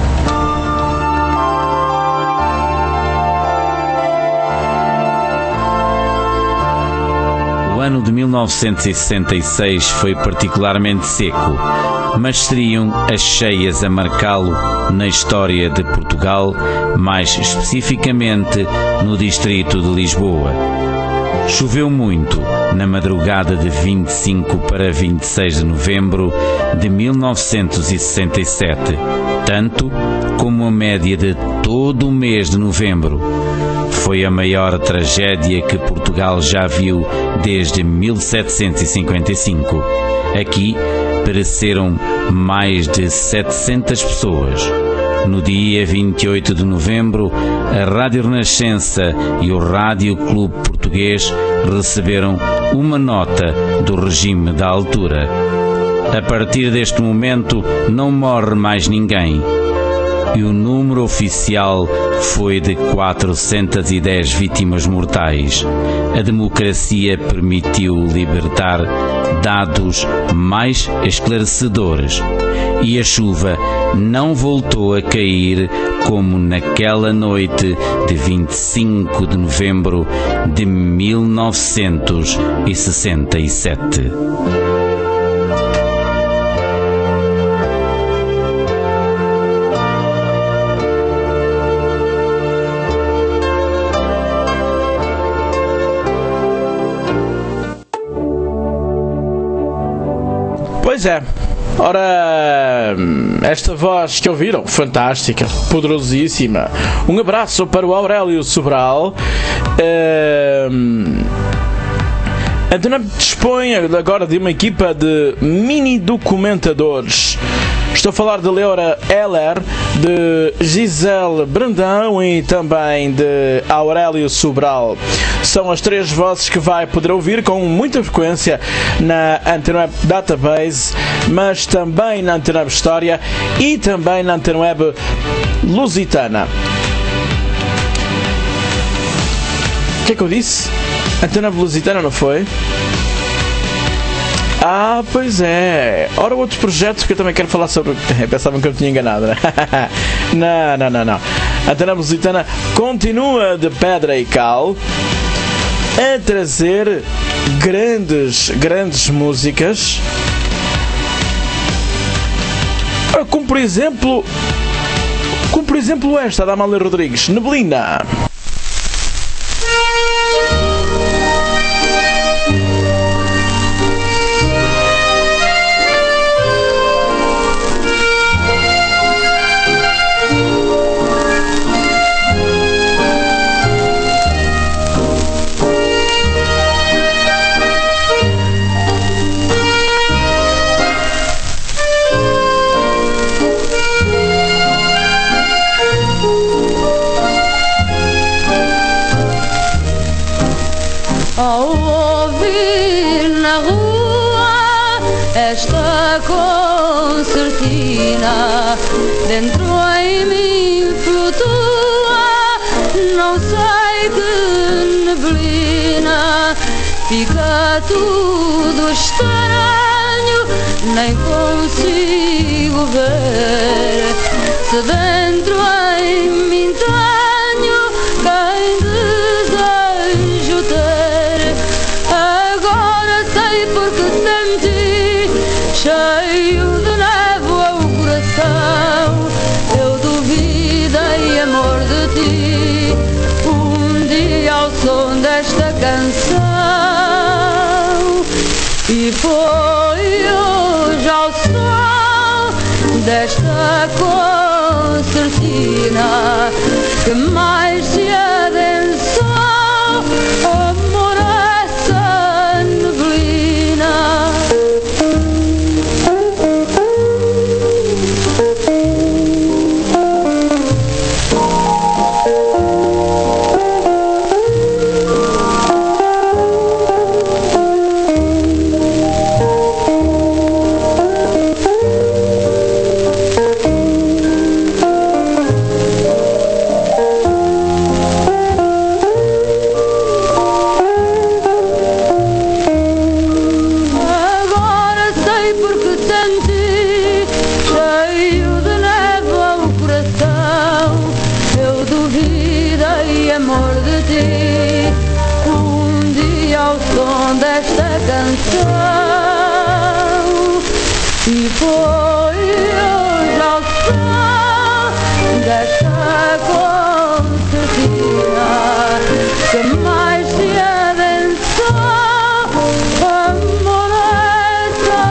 O ano de mil novecentos e sessenta e seis foi particularmente seco, mas seriam as cheias a marcá-lo na história de Portugal, mais especificamente no distrito de Lisboa. Choveu muito na madrugada de vinte e cinco para vinte e seis de novembro de mil novecentos e sessenta e sete, tanto como a média de todo o mês de novembro. Foi a maior tragédia que Portugal já viu desde mil setecentos e cinquenta e cinco. Aqui pereceram mais de setecentas pessoas. No dia vinte e oito de novembro, a Rádio Renascença e o Rádio Clube Português receberam uma nota do regime da altura. A partir deste momento não morre mais ninguém. E o número oficial foi de quatrocentas e dez vítimas mortais. A democracia permitiu libertar dados mais esclarecedores, e a chuva não voltou a cair como naquela noite de vinte e cinco de novembro de mil novecentos e sessenta e sete. Pois é. Ora, esta voz que ouviram, fantástica, poderosíssima. Um abraço para o Aurélio Sobral. Uh, a Antena dispõe agora de uma equipa de mini documentadores. Estou a falar de Leora Heller, de Gisele Brandão e também de Aurélio Sobral. São as três vozes que vai poder ouvir com muita frequência na Antena Web Database, mas também na Antena Web História e também na Antena Web Lusitana. O que é que eu disse? Antena Web Lusitana, não foi? Ah, pois é. Ora, outro projeto que eu também quero falar sobre. Pensavam que eu me tinha enganado, né? Não, não, não, não. A Antena Lusitana continua de pedra e cal a trazer grandes, grandes músicas. Como por exemplo, como por exemplo esta da Amália Rodrigues, Neblina. Ao ouvir na rua desta concertina, dentro em mim flutua, não sei que neblina, fica tudo estranho, nem consigo ver, se dentro em mim tenho quem desejo ter. Agora sei porque senti, cheio de névoa o coração, eu duvidei, amor, de ti, um dia ao som desta canção, e foi hoje ao som desta concertina que mais se adensou, amor, essa neblina. E foi hoje ao som desta concertina que mais se adensou, amor, essa.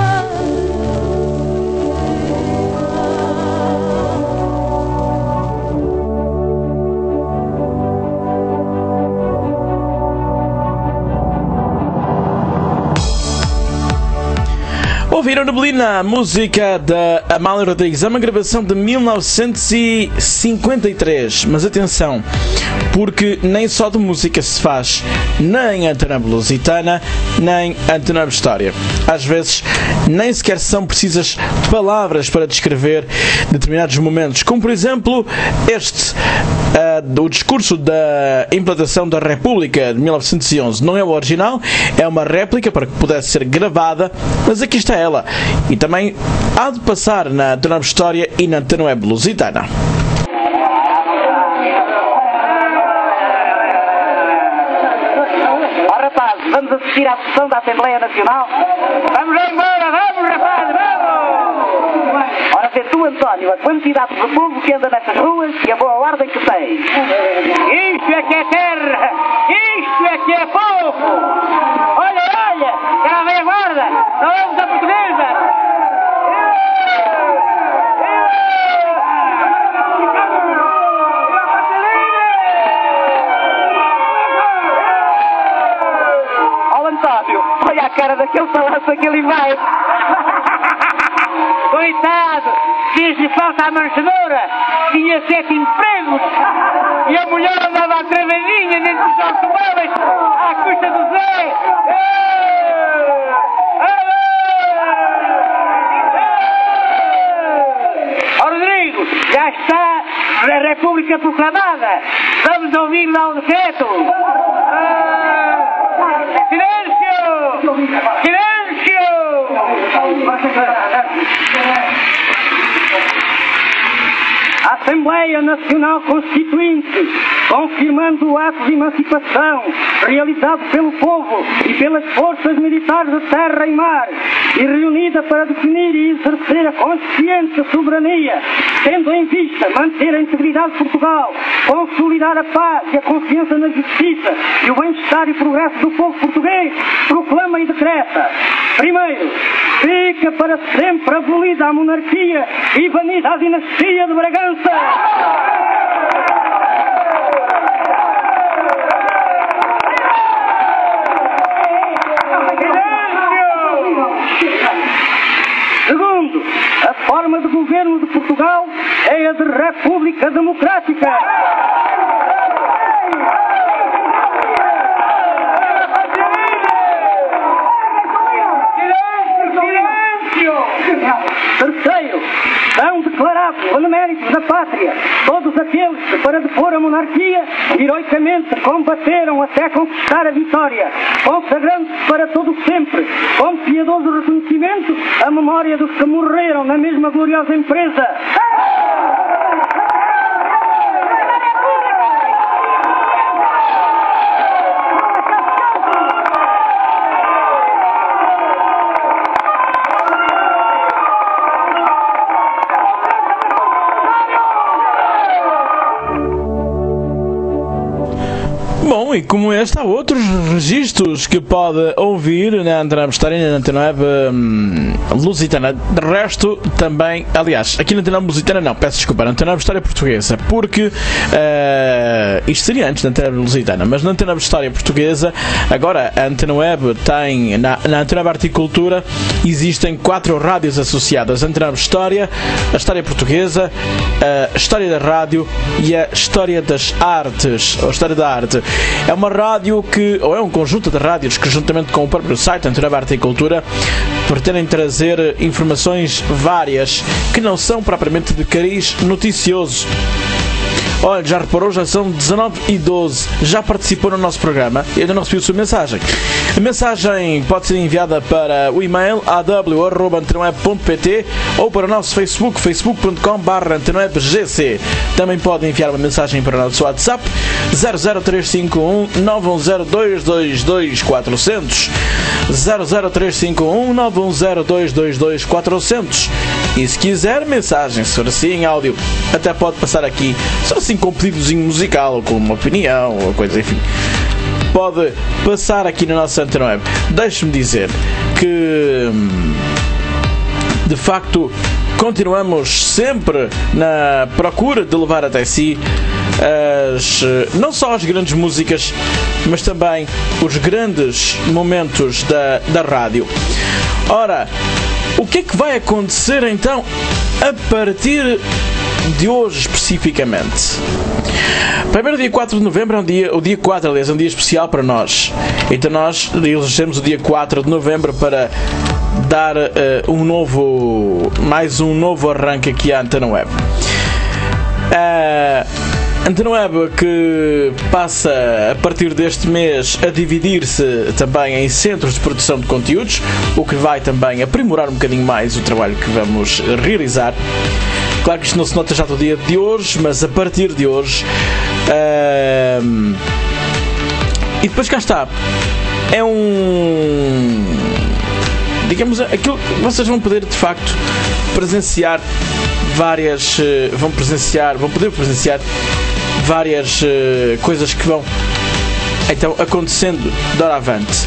Ouviram Neblina, música da Amália Rodrigues. É uma gravação de mil novecentos e cinquenta e três. Mas atenção, porque nem só de música se faz, nem Antena Lusitana, nem Antena História. Às vezes, nem sequer são precisas palavras para descrever determinados momentos, como por exemplo este, uh, o discurso da implantação da República de mil novecentos e onze. Não é o original, é uma réplica para que pudesse ser gravada, mas aqui está ela. E também há de passar na Antena História e na Antena Web Lusitana. Vamos assistir à sessão da Assembleia Nacional? Vamos embora, vamos, rapaz, vamos! Ora, vê tu, António, a quantidade de povo que anda nessas ruas e a boa ordem que tem. Isto é que é terra! Isto é que é povo! Olha, olha! Já vem a guarda! Não vamos a portuguesa! Olha a cara daquele palácio que ele vai. Coitado, diz-lhe falta a manchadora, tinha sete empregos e a mulher andava à travadinha dentro dos automóveis à custa do Zé. Ó Rodrigo, já está a República proclamada. Vamos ouvir lá o decreto. Silêncio! Silêncio! A Assembleia Nacional Constituinte, confirmando o ato de emancipação realizado pelo povo e pelas forças militares de terra e mar, e reunida para definir e exercer a consciente soberania, tendo em vista manter a integridade de Portugal, consolidar a paz e a confiança na justiça e o bem-estar e progresso do povo português, proclama e decreta. Primeiro, fica para sempre abolida a monarquia e banida a dinastia de Bragança. Segundo, a forma de governo de Portugal é a de República Democrática. Silêncio, silêncio! da pátria, todos aqueles que, para depor a monarquia, heroicamente combateram até conquistar a vitória, consagrando-se para todo sempre, com piedoso reconhecimento, a memória dos que morreram na mesma gloriosa empresa. Bom, e como este, há outros registros que pode ouvir na Antena História e na Antena Web hum, Lusitana. De resto, também, aliás, aqui na Antena Lusitana não, peço desculpa, na Antena História Portuguesa, porque uh, isto seria antes da Antena Lusitana, mas na Antena História Portuguesa, agora a Antena Web tem, na, na Antena Arte e Cultura, existem quatro rádios associadas: a Antena História, a História Portuguesa, a História da Rádio e a História das Artes, ou História da Arte. É uma rádio que, ou é um conjunto de rádios que, juntamente com o próprio site Antena Arte e Cultura, pretendem trazer informações várias que não são propriamente de cariz noticioso. Olha, já reparou, já são dezanove e doze. Já participou no nosso programa e ainda não recebeu a sua mensagem. A mensagem pode ser enviada para o e-mail a w arroba antenaweb ponto p t ou para o nosso Facebook, facebook ponto com barra antenaweb g c. Também pode enviar uma mensagem para o nosso WhatsApp zero zero três cinco um nove um zero dois dois dois quatro zero zero zero zero três cinco um nove um zero dois dois dois quatro zero zero. E se quiser mensagem, se for assim em áudio, até pode passar aqui, só assim com um pedidozinho musical, ou com uma opinião, ou coisa, enfim, pode passar aqui na nossa Antena Web. Deixe-me dizer que, de facto, continuamos sempre na procura de levar até si as, não só as grandes músicas, mas também os grandes momentos da, da rádio. Ora, o que é que vai acontecer então a partir de hoje especificamente? Primeiro, dia quatro de novembro é um dia, o dia quatro, aliás, é um dia especial para nós. Então nós elegemos o dia quatro de novembro para dar uh, um novo, mais um novo arranque aqui à Antena Web. Uh, Antena Web que passa a partir deste mês a dividir-se também em centros de produção de conteúdos, o que vai também aprimorar um bocadinho mais o trabalho que vamos realizar. Claro que isto não se nota já do dia de hoje, mas a partir de hoje. Uh, e depois cá está. É um. Digamos, aquilo que vocês vão poder de facto presenciar várias. Vão presenciar, vão poder presenciar várias uh, coisas que vão então acontecendo de hora avante.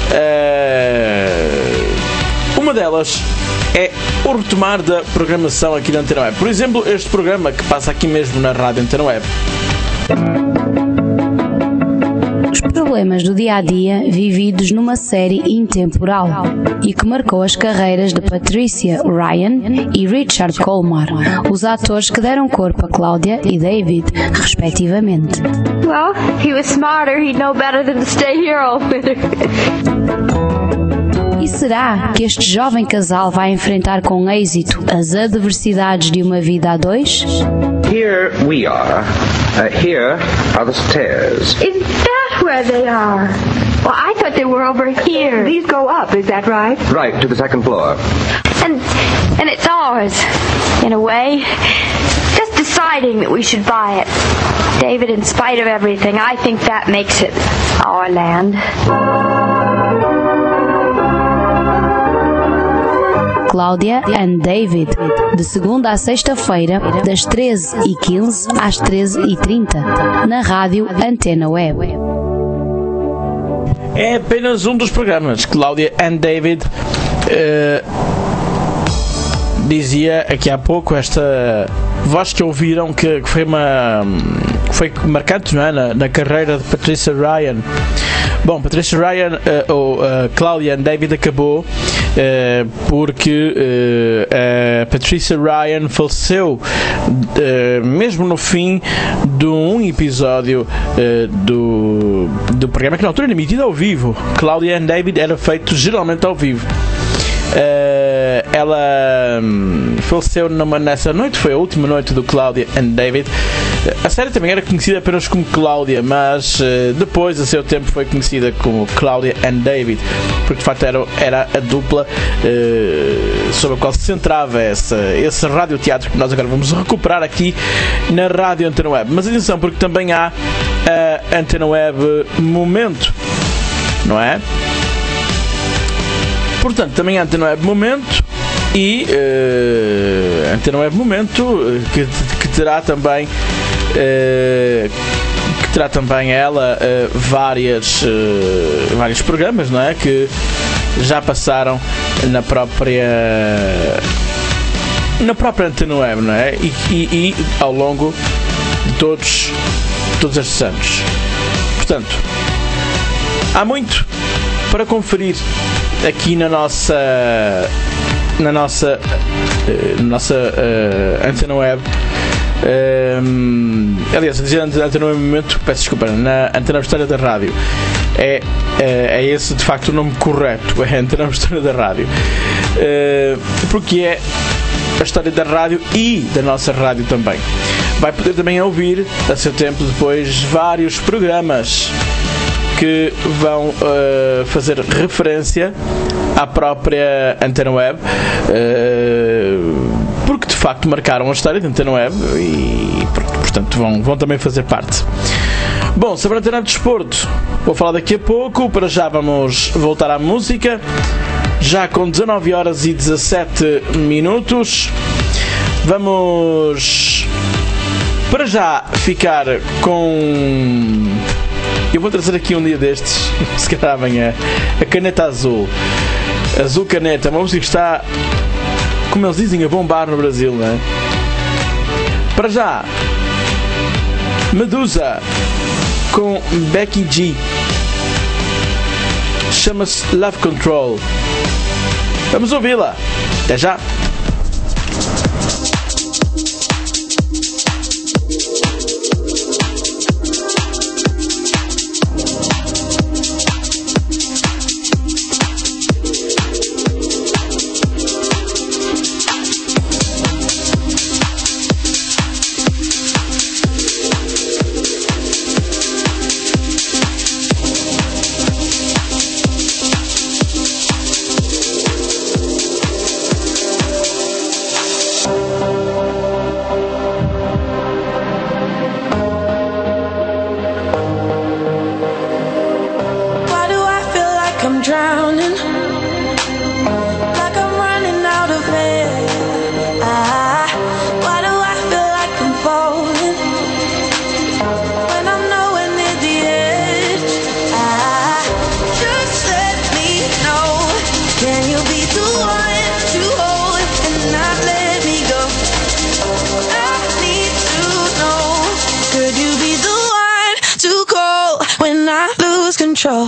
Uh, uma delas é o retomar da programação aqui da Antena Web. Por exemplo, este programa que passa aqui mesmo na Rádio Antena Web. Os problemas do dia-a-dia vividos numa série intemporal e que marcou as carreiras de Patricia Ryan e Richard Colmar, os atores que deram corpo a Cláudia e David, respectivamente. Well, he was smarter, he'd know better than to stay here all winter. E será que este jovem casal vai enfrentar com êxito as adversidades de uma vida a dois? Here we are. Uh, here are the stairs. Is that where they are? Well, I thought they were over here. These go up, is that right? Right, to the second floor. And and it's ours, in a way. Just deciding that we should buy it. David, in spite of everything, I think that makes it our land. Cláudia and David, de segunda a sexta-feira, das treze e quinze às treze e trinta, na rádio Antena Web. É apenas um dos programas. Cláudia and David uh, dizia aqui há pouco esta voz que ouviram que, que foi uma foi marcante, não é? na, na carreira de Patricia Ryan. Bom, Patricia Ryan, uh, ou uh, Cláudia and David acabou uh, porque uh, a Patricia Ryan faleceu uh, mesmo no fim de um episódio uh, do, do programa que na altura era emitido ao vivo. Cláudia and David era feito geralmente ao vivo. Uh, ela um, faleceu numa, nessa noite, foi a última noite do Claudia and David. A série também era conhecida apenas como Cláudia, mas uh, depois, a seu tempo, foi conhecida como Claudia and David, porque de facto era, era a dupla uh, sobre a qual se centrava essa, esse radioteatro que nós agora vamos recuperar aqui na Rádio Antena Web. Mas atenção, porque também há a Antena Web Momento, não é? Portanto, também há a Antena Web Momento e uh, a Antena Web Momento uh, que, que terá também Uh, que terá também ela uh, várias, uh, vários programas, não é? Que já passaram na própria na própria Antena Web, não é? E, e, e ao longo de todos, todos estes anos. Portanto, há muito para conferir aqui na nossa na nossa uh, nossa uh, Antena Web. Um, aliás, a dizer Antena Web Momento, peço desculpa, na Antena História da Rádio é, é, é esse de facto o nome correto, é a Antena História da Rádio, uh, porque é a história da rádio e da nossa rádio também. Vai poder também ouvir a seu tempo depois vários programas que vão uh, fazer referência à própria Antena Web, uh, porque de facto marcaram a história da Antena Web e portanto vão, vão também fazer parte. Bom, sobre a Antena Web de Desporto vou falar daqui a pouco. Para já vamos voltar à música, já com dezanove horas e dezassete minutos. Vamos para já ficar com... Eu vou trazer aqui um dia destes, se calhar amanhã, a Caneta Azul. Azul Caneta, uma música que está, como eles dizem, a bombar no Brasil, não é? Para já, Medusa com Becky G. Chama-se Love Control. Vamos ouvi-la. Até já. Control.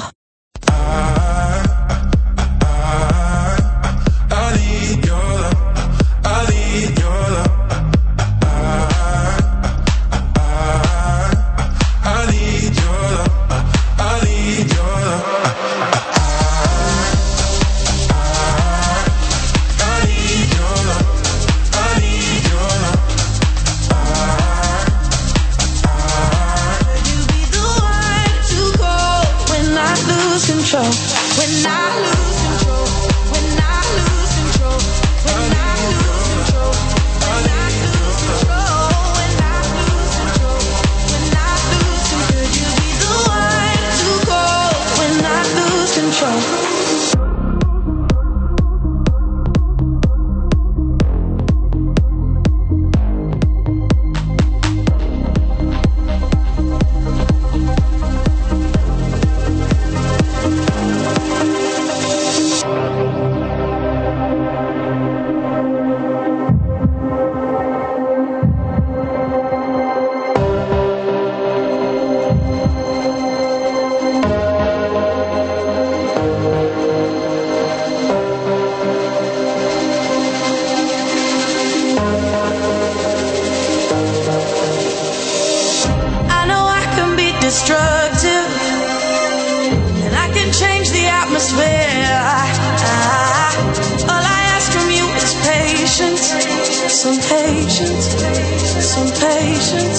some patience, some patience.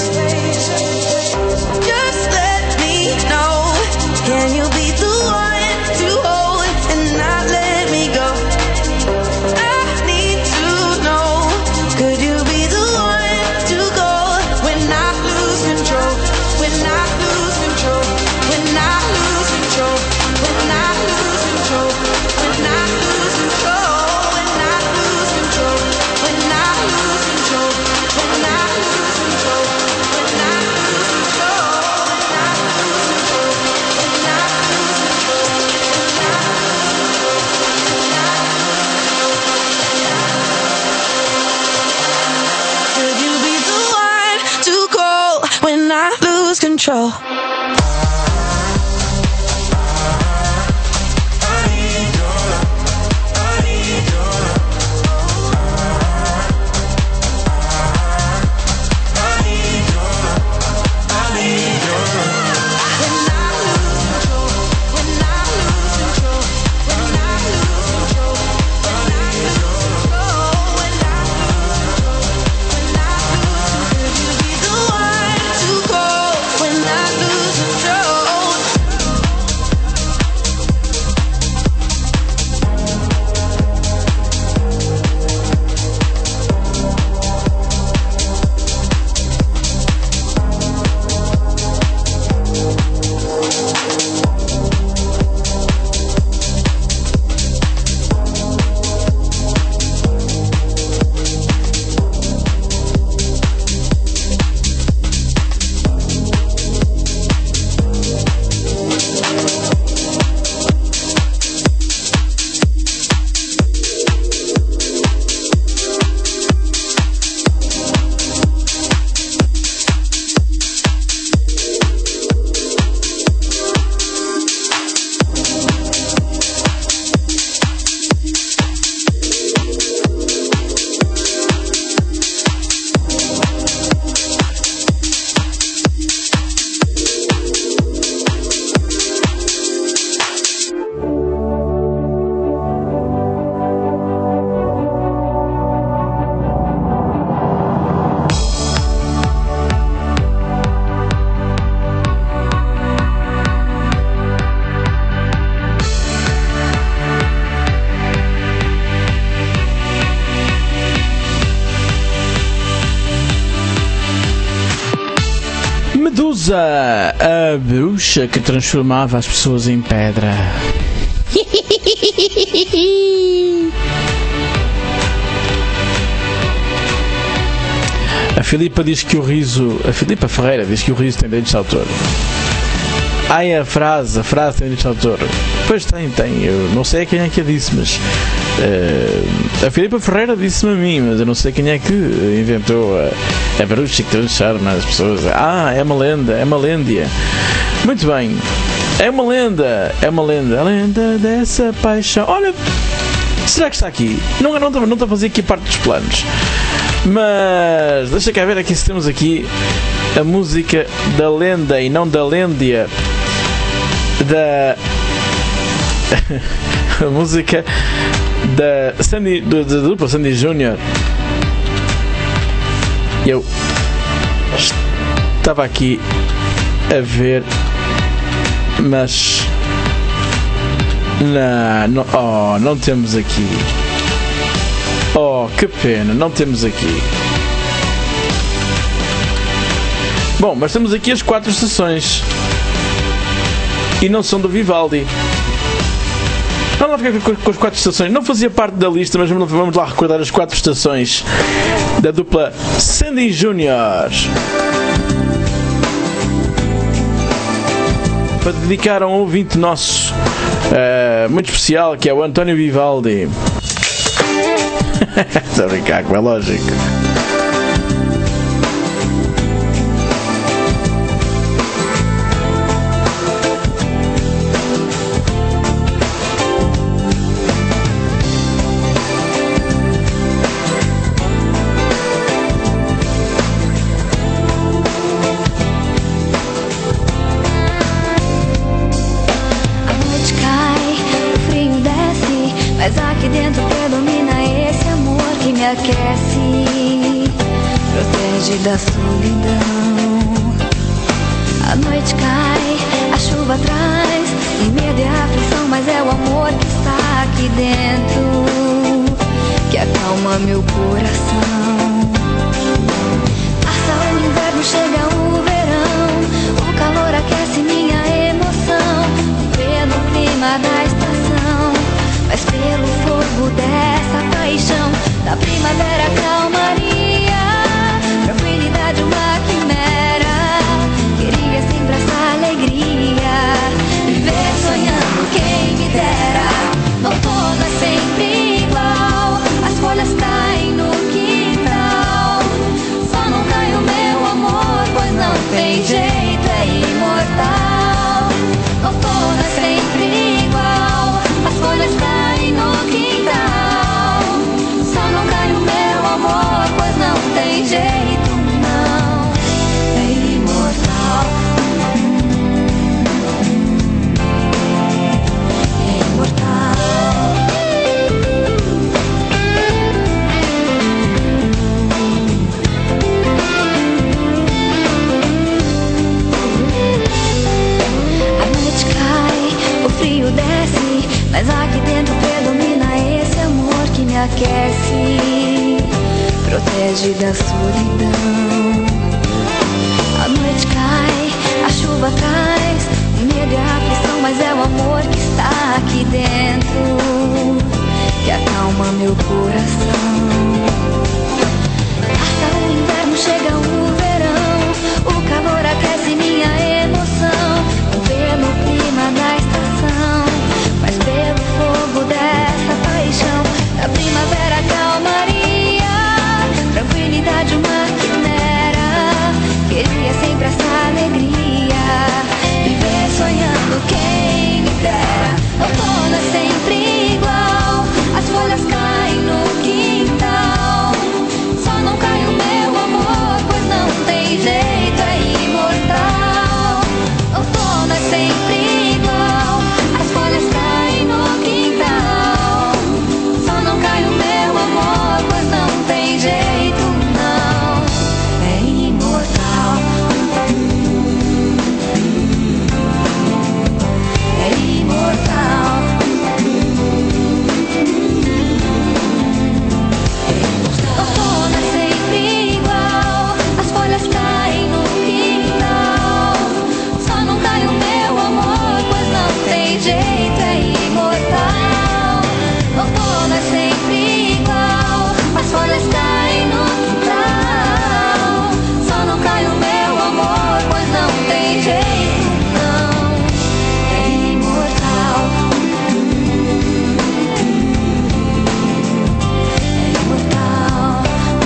Just let me know, can you be the one to hold and not let me go? I need to know, could you be the one to go when I lose control? When I lose control, when I lose control, when I lose control, when I lose control, when I lose control, when I lose control, when I lose control, when I lose control, when I lose control, when I lose control, when I could you be the one to call when I lose control? Medusa, a bruxa que transformava as pessoas em pedra. A Filipa diz que o riso... A Filipa Ferreira diz que o riso tem direitos de autor. Ai, a frase, a frase tem direitos de autor. Pois tem, tem. Eu não sei quem é que a disse, mas... Uh, a Filipa Ferreira disse-me a mim, mas eu não sei quem é que inventou a, a bruxa que transforma as pessoas. Ah, é uma lenda, é uma lêndia. Muito bem. É uma lenda, é uma lenda. A lenda dessa paixão. Olha, será que está aqui? Não, não, não, não estou a fazer aqui parte dos planos. Mas deixa cá ver aqui se temos aqui a música da lenda e não da lêndia. Da... a música da Sandy, do, da dupla Sandy Júnior. Eu estava aqui a ver, mas não, não, oh, não temos aqui. Oh, que pena, não temos aqui. Bom, mas temos aqui as quatro estações e não são do Vivaldi. Vamos lá ficar com as quatro estações. Não fazia parte da lista, mas vamos lá recordar as quatro estações da dupla Sandy Júnior. Para dedicar a um ouvinte nosso uh, muito especial, que é o António Vivaldi. Estou a brincar, como é lógico. Mas aqui dentro predomina esse amor que me me aquece, protege da solidão. A noite cai, a chuva traz um medo e aflição, mas é o amor que está aqui dentro que acalma meu coração. Passa o inverno, chega o verão, o calor aquece minha emoção. Pelo clima da estação, mas pelo fogo dessa paixão. Da primavera, calmaria, tranquilidade, uma quimera. Queria sempre essa alegria, viver sonhando, quem me dera. Outono é sempre igual, as folhas caem no quintal. Só não cai o meu amor, pois não tem jeito, é imortal. Outono é sempre igual, as folhas caem no quintal. Só não cai o meu amor, pois não tem jeito, não, é imortal. É imortal. A noite cai, o frio desce, mas aqui dentro predomina esse amor que me aquece, protege da solidão. A noite cai, a chuva traz o medo e a aflição, mas é o amor que está aqui dentro que acalma meu coração. Passa o inverno, chega o verão, o calor aquece minha emoção. Pelo clima da estação, mas pelo fogo dessa paixão. Da primavera, calmaria, tranquilidade, uma quimera. Queria sempre essa alegria, viver sonhando, quem me dera. Outono é sempre igual, as folhas caem no quintal. Só não cai o meu amor, pois não tem jeito, é imortal. Outono é sempre igual, as folhas caem no quintal. Só não cai o meu amor, pois não tem jeito, não, é imortal. É imortal. Outono é sempre igual, as folhas caem no quintal. Só não cai o meu amor, pois não tem jeito, é imortal. Outono é sempre igual, as folhas caem no quintal. Só não cai o meu amor, pois não tem jeito, não, é imortal. É imortal.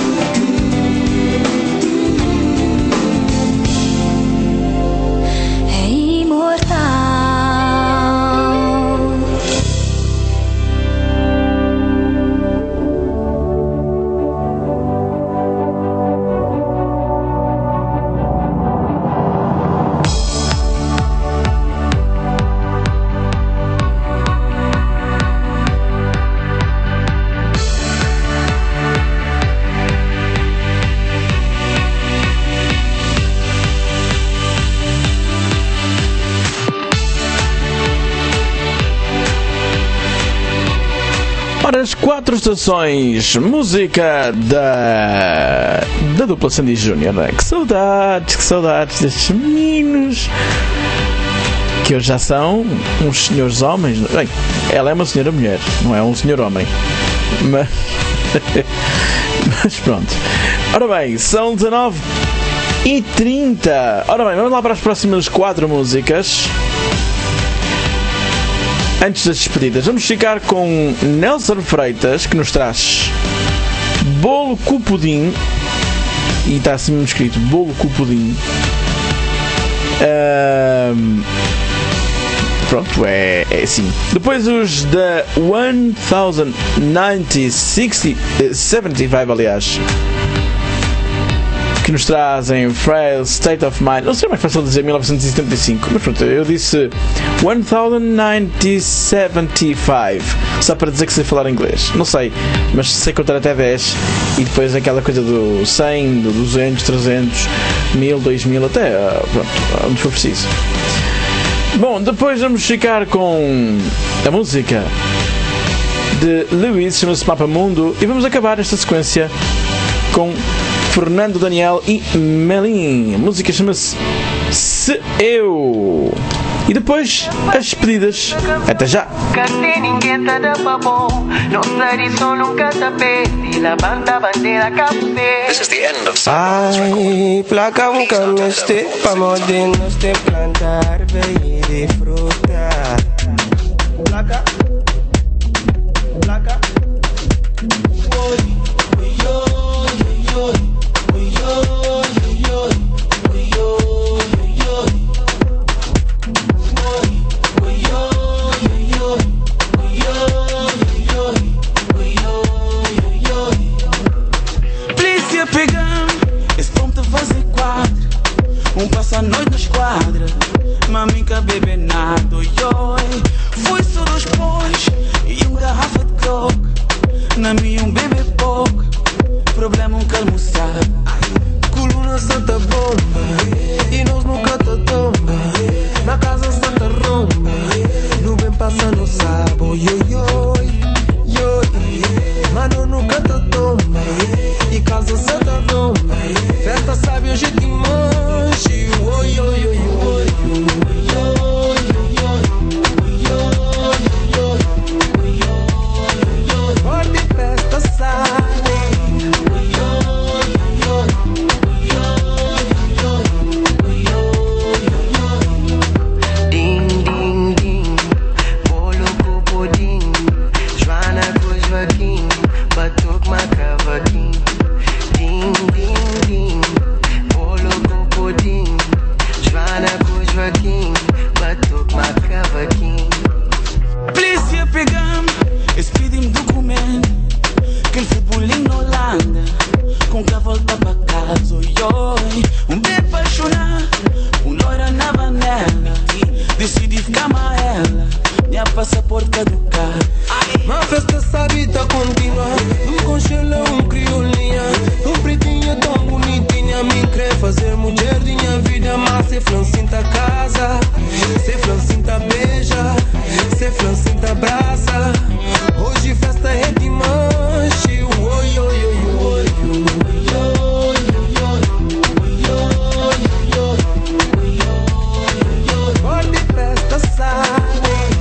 É imortal. Ora, as quatro estações, música da, da dupla Sandy Júnior, né? Que saudades, que saudades destes meninos, que hoje já são uns senhores homens. Bem, ela é uma senhora mulher, não é um senhor homem, mas, mas pronto. Ora bem, são dezanove e trinta. Ora bem, vamos lá para as próximas quatro músicas. Antes das despedidas, vamos ficar com Nelson Freitas, que nos traz Bolo com Pudim. E está assim mesmo escrito, Bolo com Pudim. Um, pronto, é, é assim. Depois os da mil novecentos e sessenta, setenta e cinco, aliás, que nos trazem Frail State of Mind. Não seria mais fácil dizer mil novecentos e setenta e cinco, mas pronto, eu disse mil novecentos e setenta e cinco, só para dizer que sei falar inglês. Não sei, mas sei contar até dez e depois aquela coisa do cem, do duzentos, trezentos, mil, dois mil, até pronto, onde for preciso. Bom, depois vamos ficar com a música de Lewis, chama-se Mapa Mundo, e vamos acabar esta sequência com Fernando Daniel e Melim. A música chama-se Se Eu. E depois as despedidas. Até já! Ai, placa um caneste pa modernos te plantar bem de fruta. Placa, placa. Um passa a noite na esquadra, maminca bebê nada, oi, oi. Fui só dois pós e um garrafa de coke. Na minha um bebê pouco, problema um calmoçar. Coluna santa bomba, e nós nunca tá tomba. Na casa santa romba, no bem passa no sabo, oi, oi, oi. Mano nunca tá tomba, e casa santa romba. Festa sabe hoje que manche, oi, oi, oi, oi. Forte festa sabe. Ding, ding, ding, bolo com pudim. Joana com Joaquim, batuque macavaquim. Ding, ding, ding, bolo com pudim. Joana com Joaquim, batuque macavaquim. Polícia pegamos, eles pedem documento. Que ele foi bullying na Holanda, com que volta pra casa, oi, oi. Um bem apaixonado, um loira na vanela. Decidi ficar amarela, minha passaporte caducar. Mas a festa sabe tá contínua. Um congela, um criolinha. Um pretinha tão bonitinha. Me quer fazer mulher de minha vida. Mas se flancinta casa, se flancinta beija, se flancinta abraça. Hoje festa é de manche. Oi, oi, oi, oi. Forte festa sabe.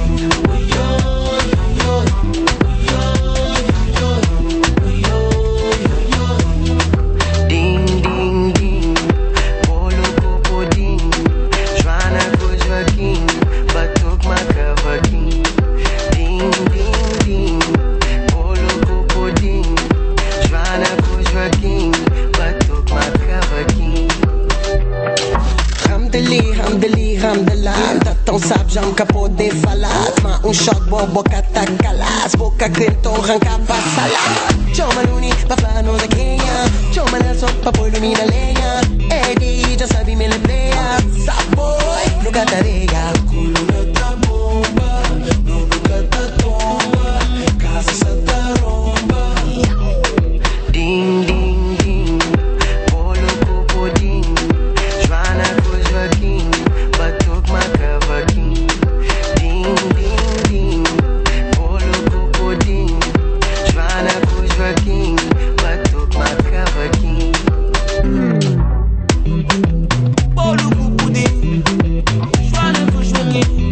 Ding, ding, ding, bolo com pudim. Joana com Joaquim, batuque macavaquim. Ding, ding, ding, bolo com pudim. Joana com Joaquim, batuque macavaquim. Hamdali, hamdali, hamdallah. Então sabe já nunca poder falar. Mas um shot bom, boca tá calada. Boca crento, arranca pra sala. Chama Luni, pra falar nos aquinha. Chama Nelson, pra pôr ilumina lenha. Eddie, já sabe me lembrei. Saboi, nunca tá areia. Coluna tá bomba, não nunca tá tomba. Casa santa romba. Ding, ding, ding, bolo com pudim. Joana com Joaquim, batuque macavaquim. Ding, ding, ding, bolo com pudim. Joana com Joaquim, batuque macavaquim. Bolo com pudim, Joana com Joaquim.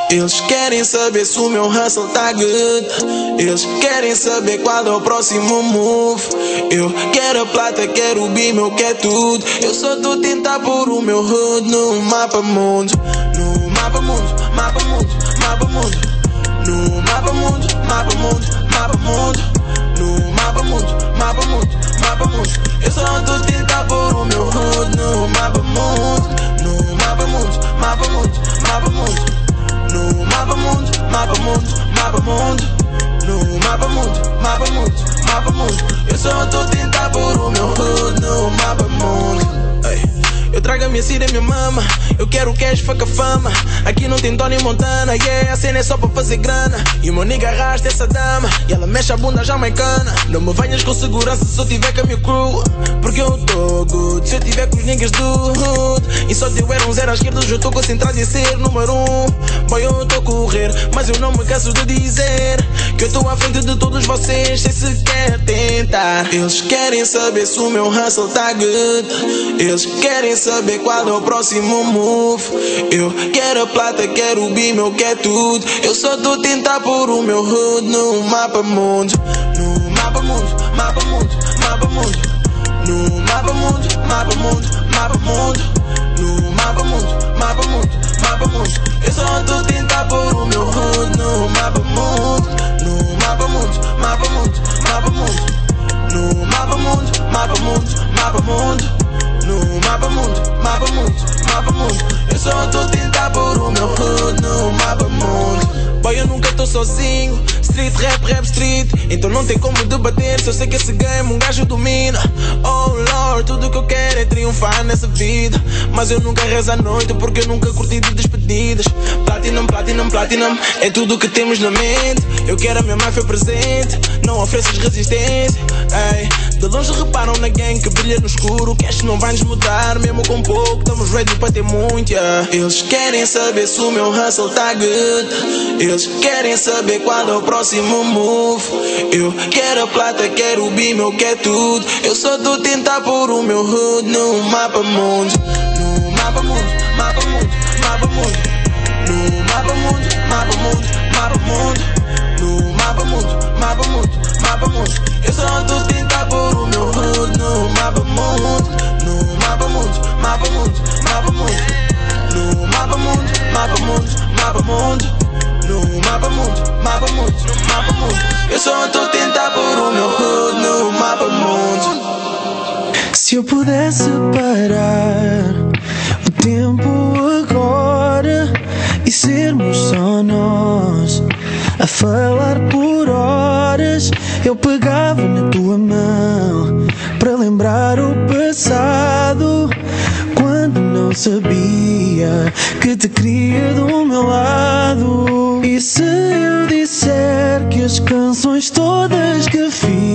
Eles querem saber se o meu hustle tá good. Eles querem saber qual é o próximo move. Eu quero a plata, quero o bim, eu quero tudo. Eu só tô tentar pôr o meu hood no mapa mundo. No mapa mundo, mapa mundo, mapa mundo. No mapa mundo, mapa mundo, mapa mundo. No mapa mundo, mapa mundo, mapa mundo. Eu só tô tentar pôr o meu hood no mapa mundo. No mapa mundo, mapa mundo, mapa mundo. No mapa mundo, mapa mundo, mapa mundo. No mapa mundo, mapa mundo, mapa mundo. Eu só tô tentar pôr o meu hood no mapa mundo. Ei. Eu trago a minha cida e minha mama. Eu quero cash, fuck a fama. Aqui não tem Tony Montana, yeah, a cena é só pra fazer grana. E o meu nigga arrasta essa dama e ela mexe a bunda jamaicana. Não me venhas com segurança se eu tiver com a minha crew, porque eu tô good se eu tiver com os niggas do hood. E só eu era um zero à esquerda, hoje eu tô concentrado em ser número um. Boy, eu tô a correr, mas eu não me canso de dizer que eu tô à frente de todos vocês sem sequer tentar. Eles querem saber se o meu hustle tá good. Eles querem saber qual é o próximo move. Eu quero a plata, quero o bim, eu quero tudo. Eu só tô a tentar pôr o meu hood no mapa mundo. No mapa mundo, mapa mundo, mapa mundo. No mapa mundo, mapa mundo, mapa mundo. No mapa mundo, mapa mundo, mapa mundo. Eu só tô a tentar pôr o meu hood no mapa mundo. No mapa mundo, mapa mundo, mapa mundo. No mapa mundo, mapa mundo, mapa mundo. No mapa mundo, mapa mundo, mapa mundo. Eu só tô a tentar pôr o meu hood no mapa mundo. Boy, eu nunca tô sozinho. Street rap, rap street. Então não tem como debater se eu sei que esse game um gajo domina. Oh Lord, tudo que eu quero é triunfar nessa vida. Mas eu nunca rezo à noite porque eu nunca curti de despedidas. Platinum, platinum, platinum é tudo que temos na mente. Eu quero a minha máfia presente, não ofereças resistência. Ei, de longe reparam na gang que brilha no escuro. Cash não vai nos mudar, mesmo com pouco estamos ready para ter muito, yeah. Eles querem saber se o meu hustle tá good. Eles querem saber qual é o próximo move. Eu quero a plata, quero o bim, eu quero tudo. Eu só tô a tentar pôr o meu hood no mapa mundo. No mapa mundo, mapa mundo, mapa mundo. No mapa mundo, mapa mundo, mapa mundo. No mapa mundo, mapa mundo, mapa mundo. Eu só tô a tentar pôr o meu hood no mapa mundo. No mapa mundo, mapa mundo, mapa mundo. No mapa mundo, mapa mundo, mapa mundo. No mapa mundo, mapa mundo, mapa mundo. Eu só tô a tentar pôr o meu hood no mapa mundo. Se eu pudesse parar o tempo agora e sermos só nós a falar por horas, eu pegava na tua mão para lembrar o passado, quando não sabia que te queria do meu lado. E se eu disser que as canções todas que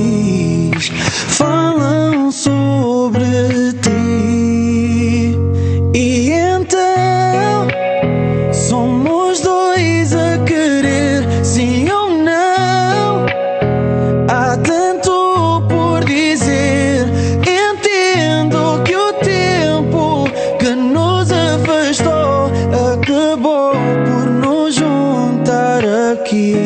fiz falam sobre ti, e então somos dois a querer, sim ou não? Há tanto por dizer. Entendo que o tempo que nos afastou acabou por nos juntar aqui.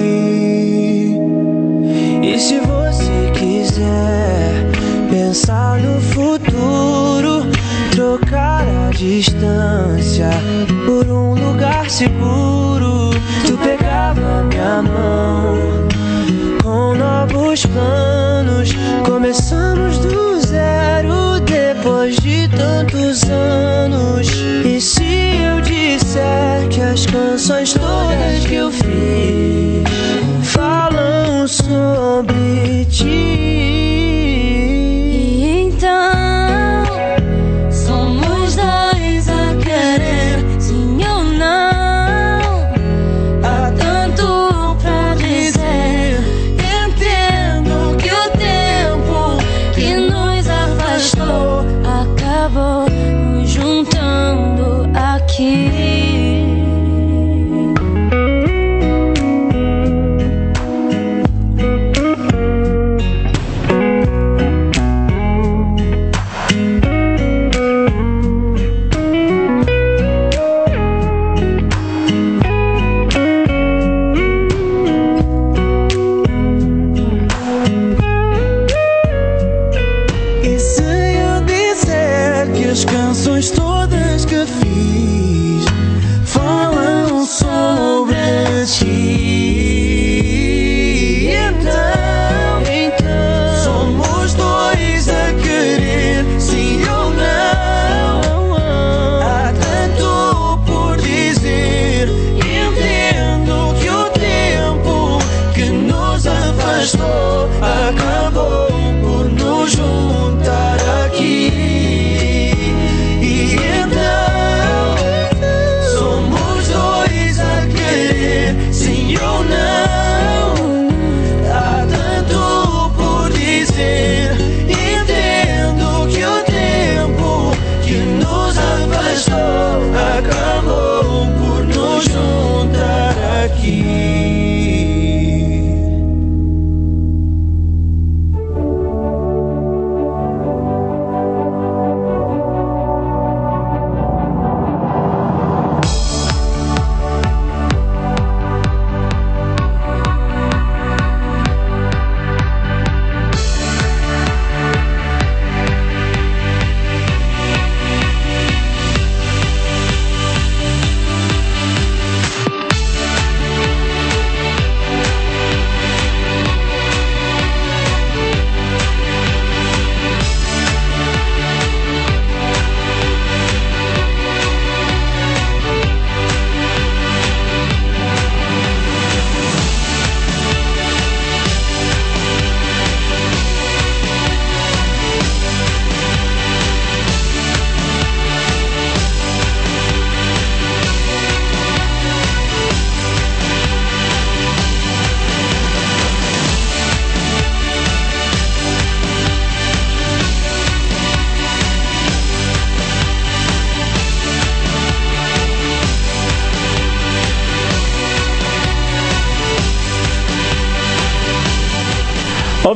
E se você quiser pensar no futuro, trocar a distância por um lugar seguro, tu pegava minha mão com novos planos. Começamos do zero depois de tantos anos. E se eu disser que as canções todas que eu fiz falam sobre ti, então somos dois a querer, sim ou não? há tanto pra dizer. Entendo que o tempo que nos afastou acabou nos juntando aqui.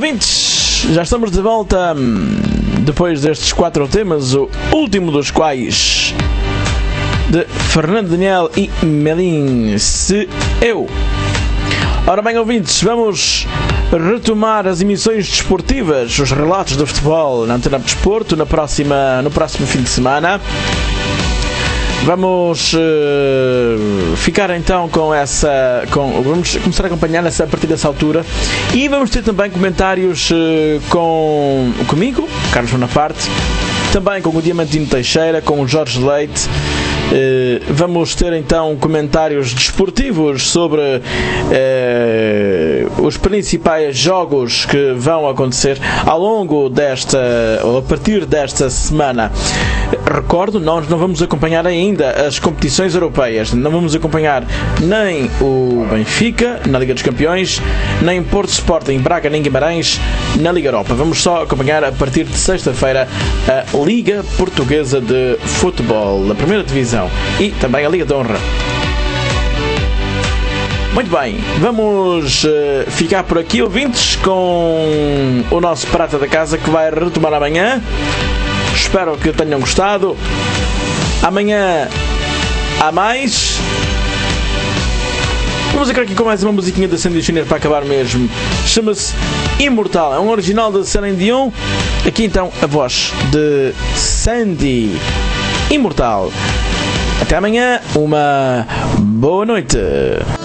Ouvintes, já estamos de volta depois destes quatro temas, o último dos quais de Fernando Daniel e Melim, Se Eu. Ora bem, ouvintes, vamos retomar as emissões desportivas, os relatos do futebol na Antena Desporto na próxima, no próximo fim de semana. Vamos uh, ficar então com essa. Com, vamos começar a acompanhar essa, a partir dessa altura. E vamos ter também comentários uh, com, comigo, Carlos Bonaparte, também com o Diamantino Teixeira, com o Jorge Leite. Uh, vamos ter então comentários desportivos sobre uh, os principais jogos que vão acontecer ao longo desta, ou a partir desta semana. Recordo, nós não vamos acompanhar ainda as competições europeias, não vamos acompanhar nem o Benfica na Liga dos Campeões, nem Porto Sporting, Braga nem Guimarães na Liga Europa. Vamos só acompanhar a partir de sexta-feira a Liga Portuguesa de Futebol, da primeira divisão, e também a Liga de Honra. Muito bem, vamos uh, ficar por aqui, ouvintes, com o nosso Prata da Casa, que vai retomar amanhã. Espero que tenham gostado. Amanhã há mais. Vamos aqui com mais uma musiquinha da Sandy Júnior para acabar mesmo. Chama-se Imortal. É um original da Celine Dion. Aqui então a voz de Sandy. Imortal. Até amanhã. Uma boa noite.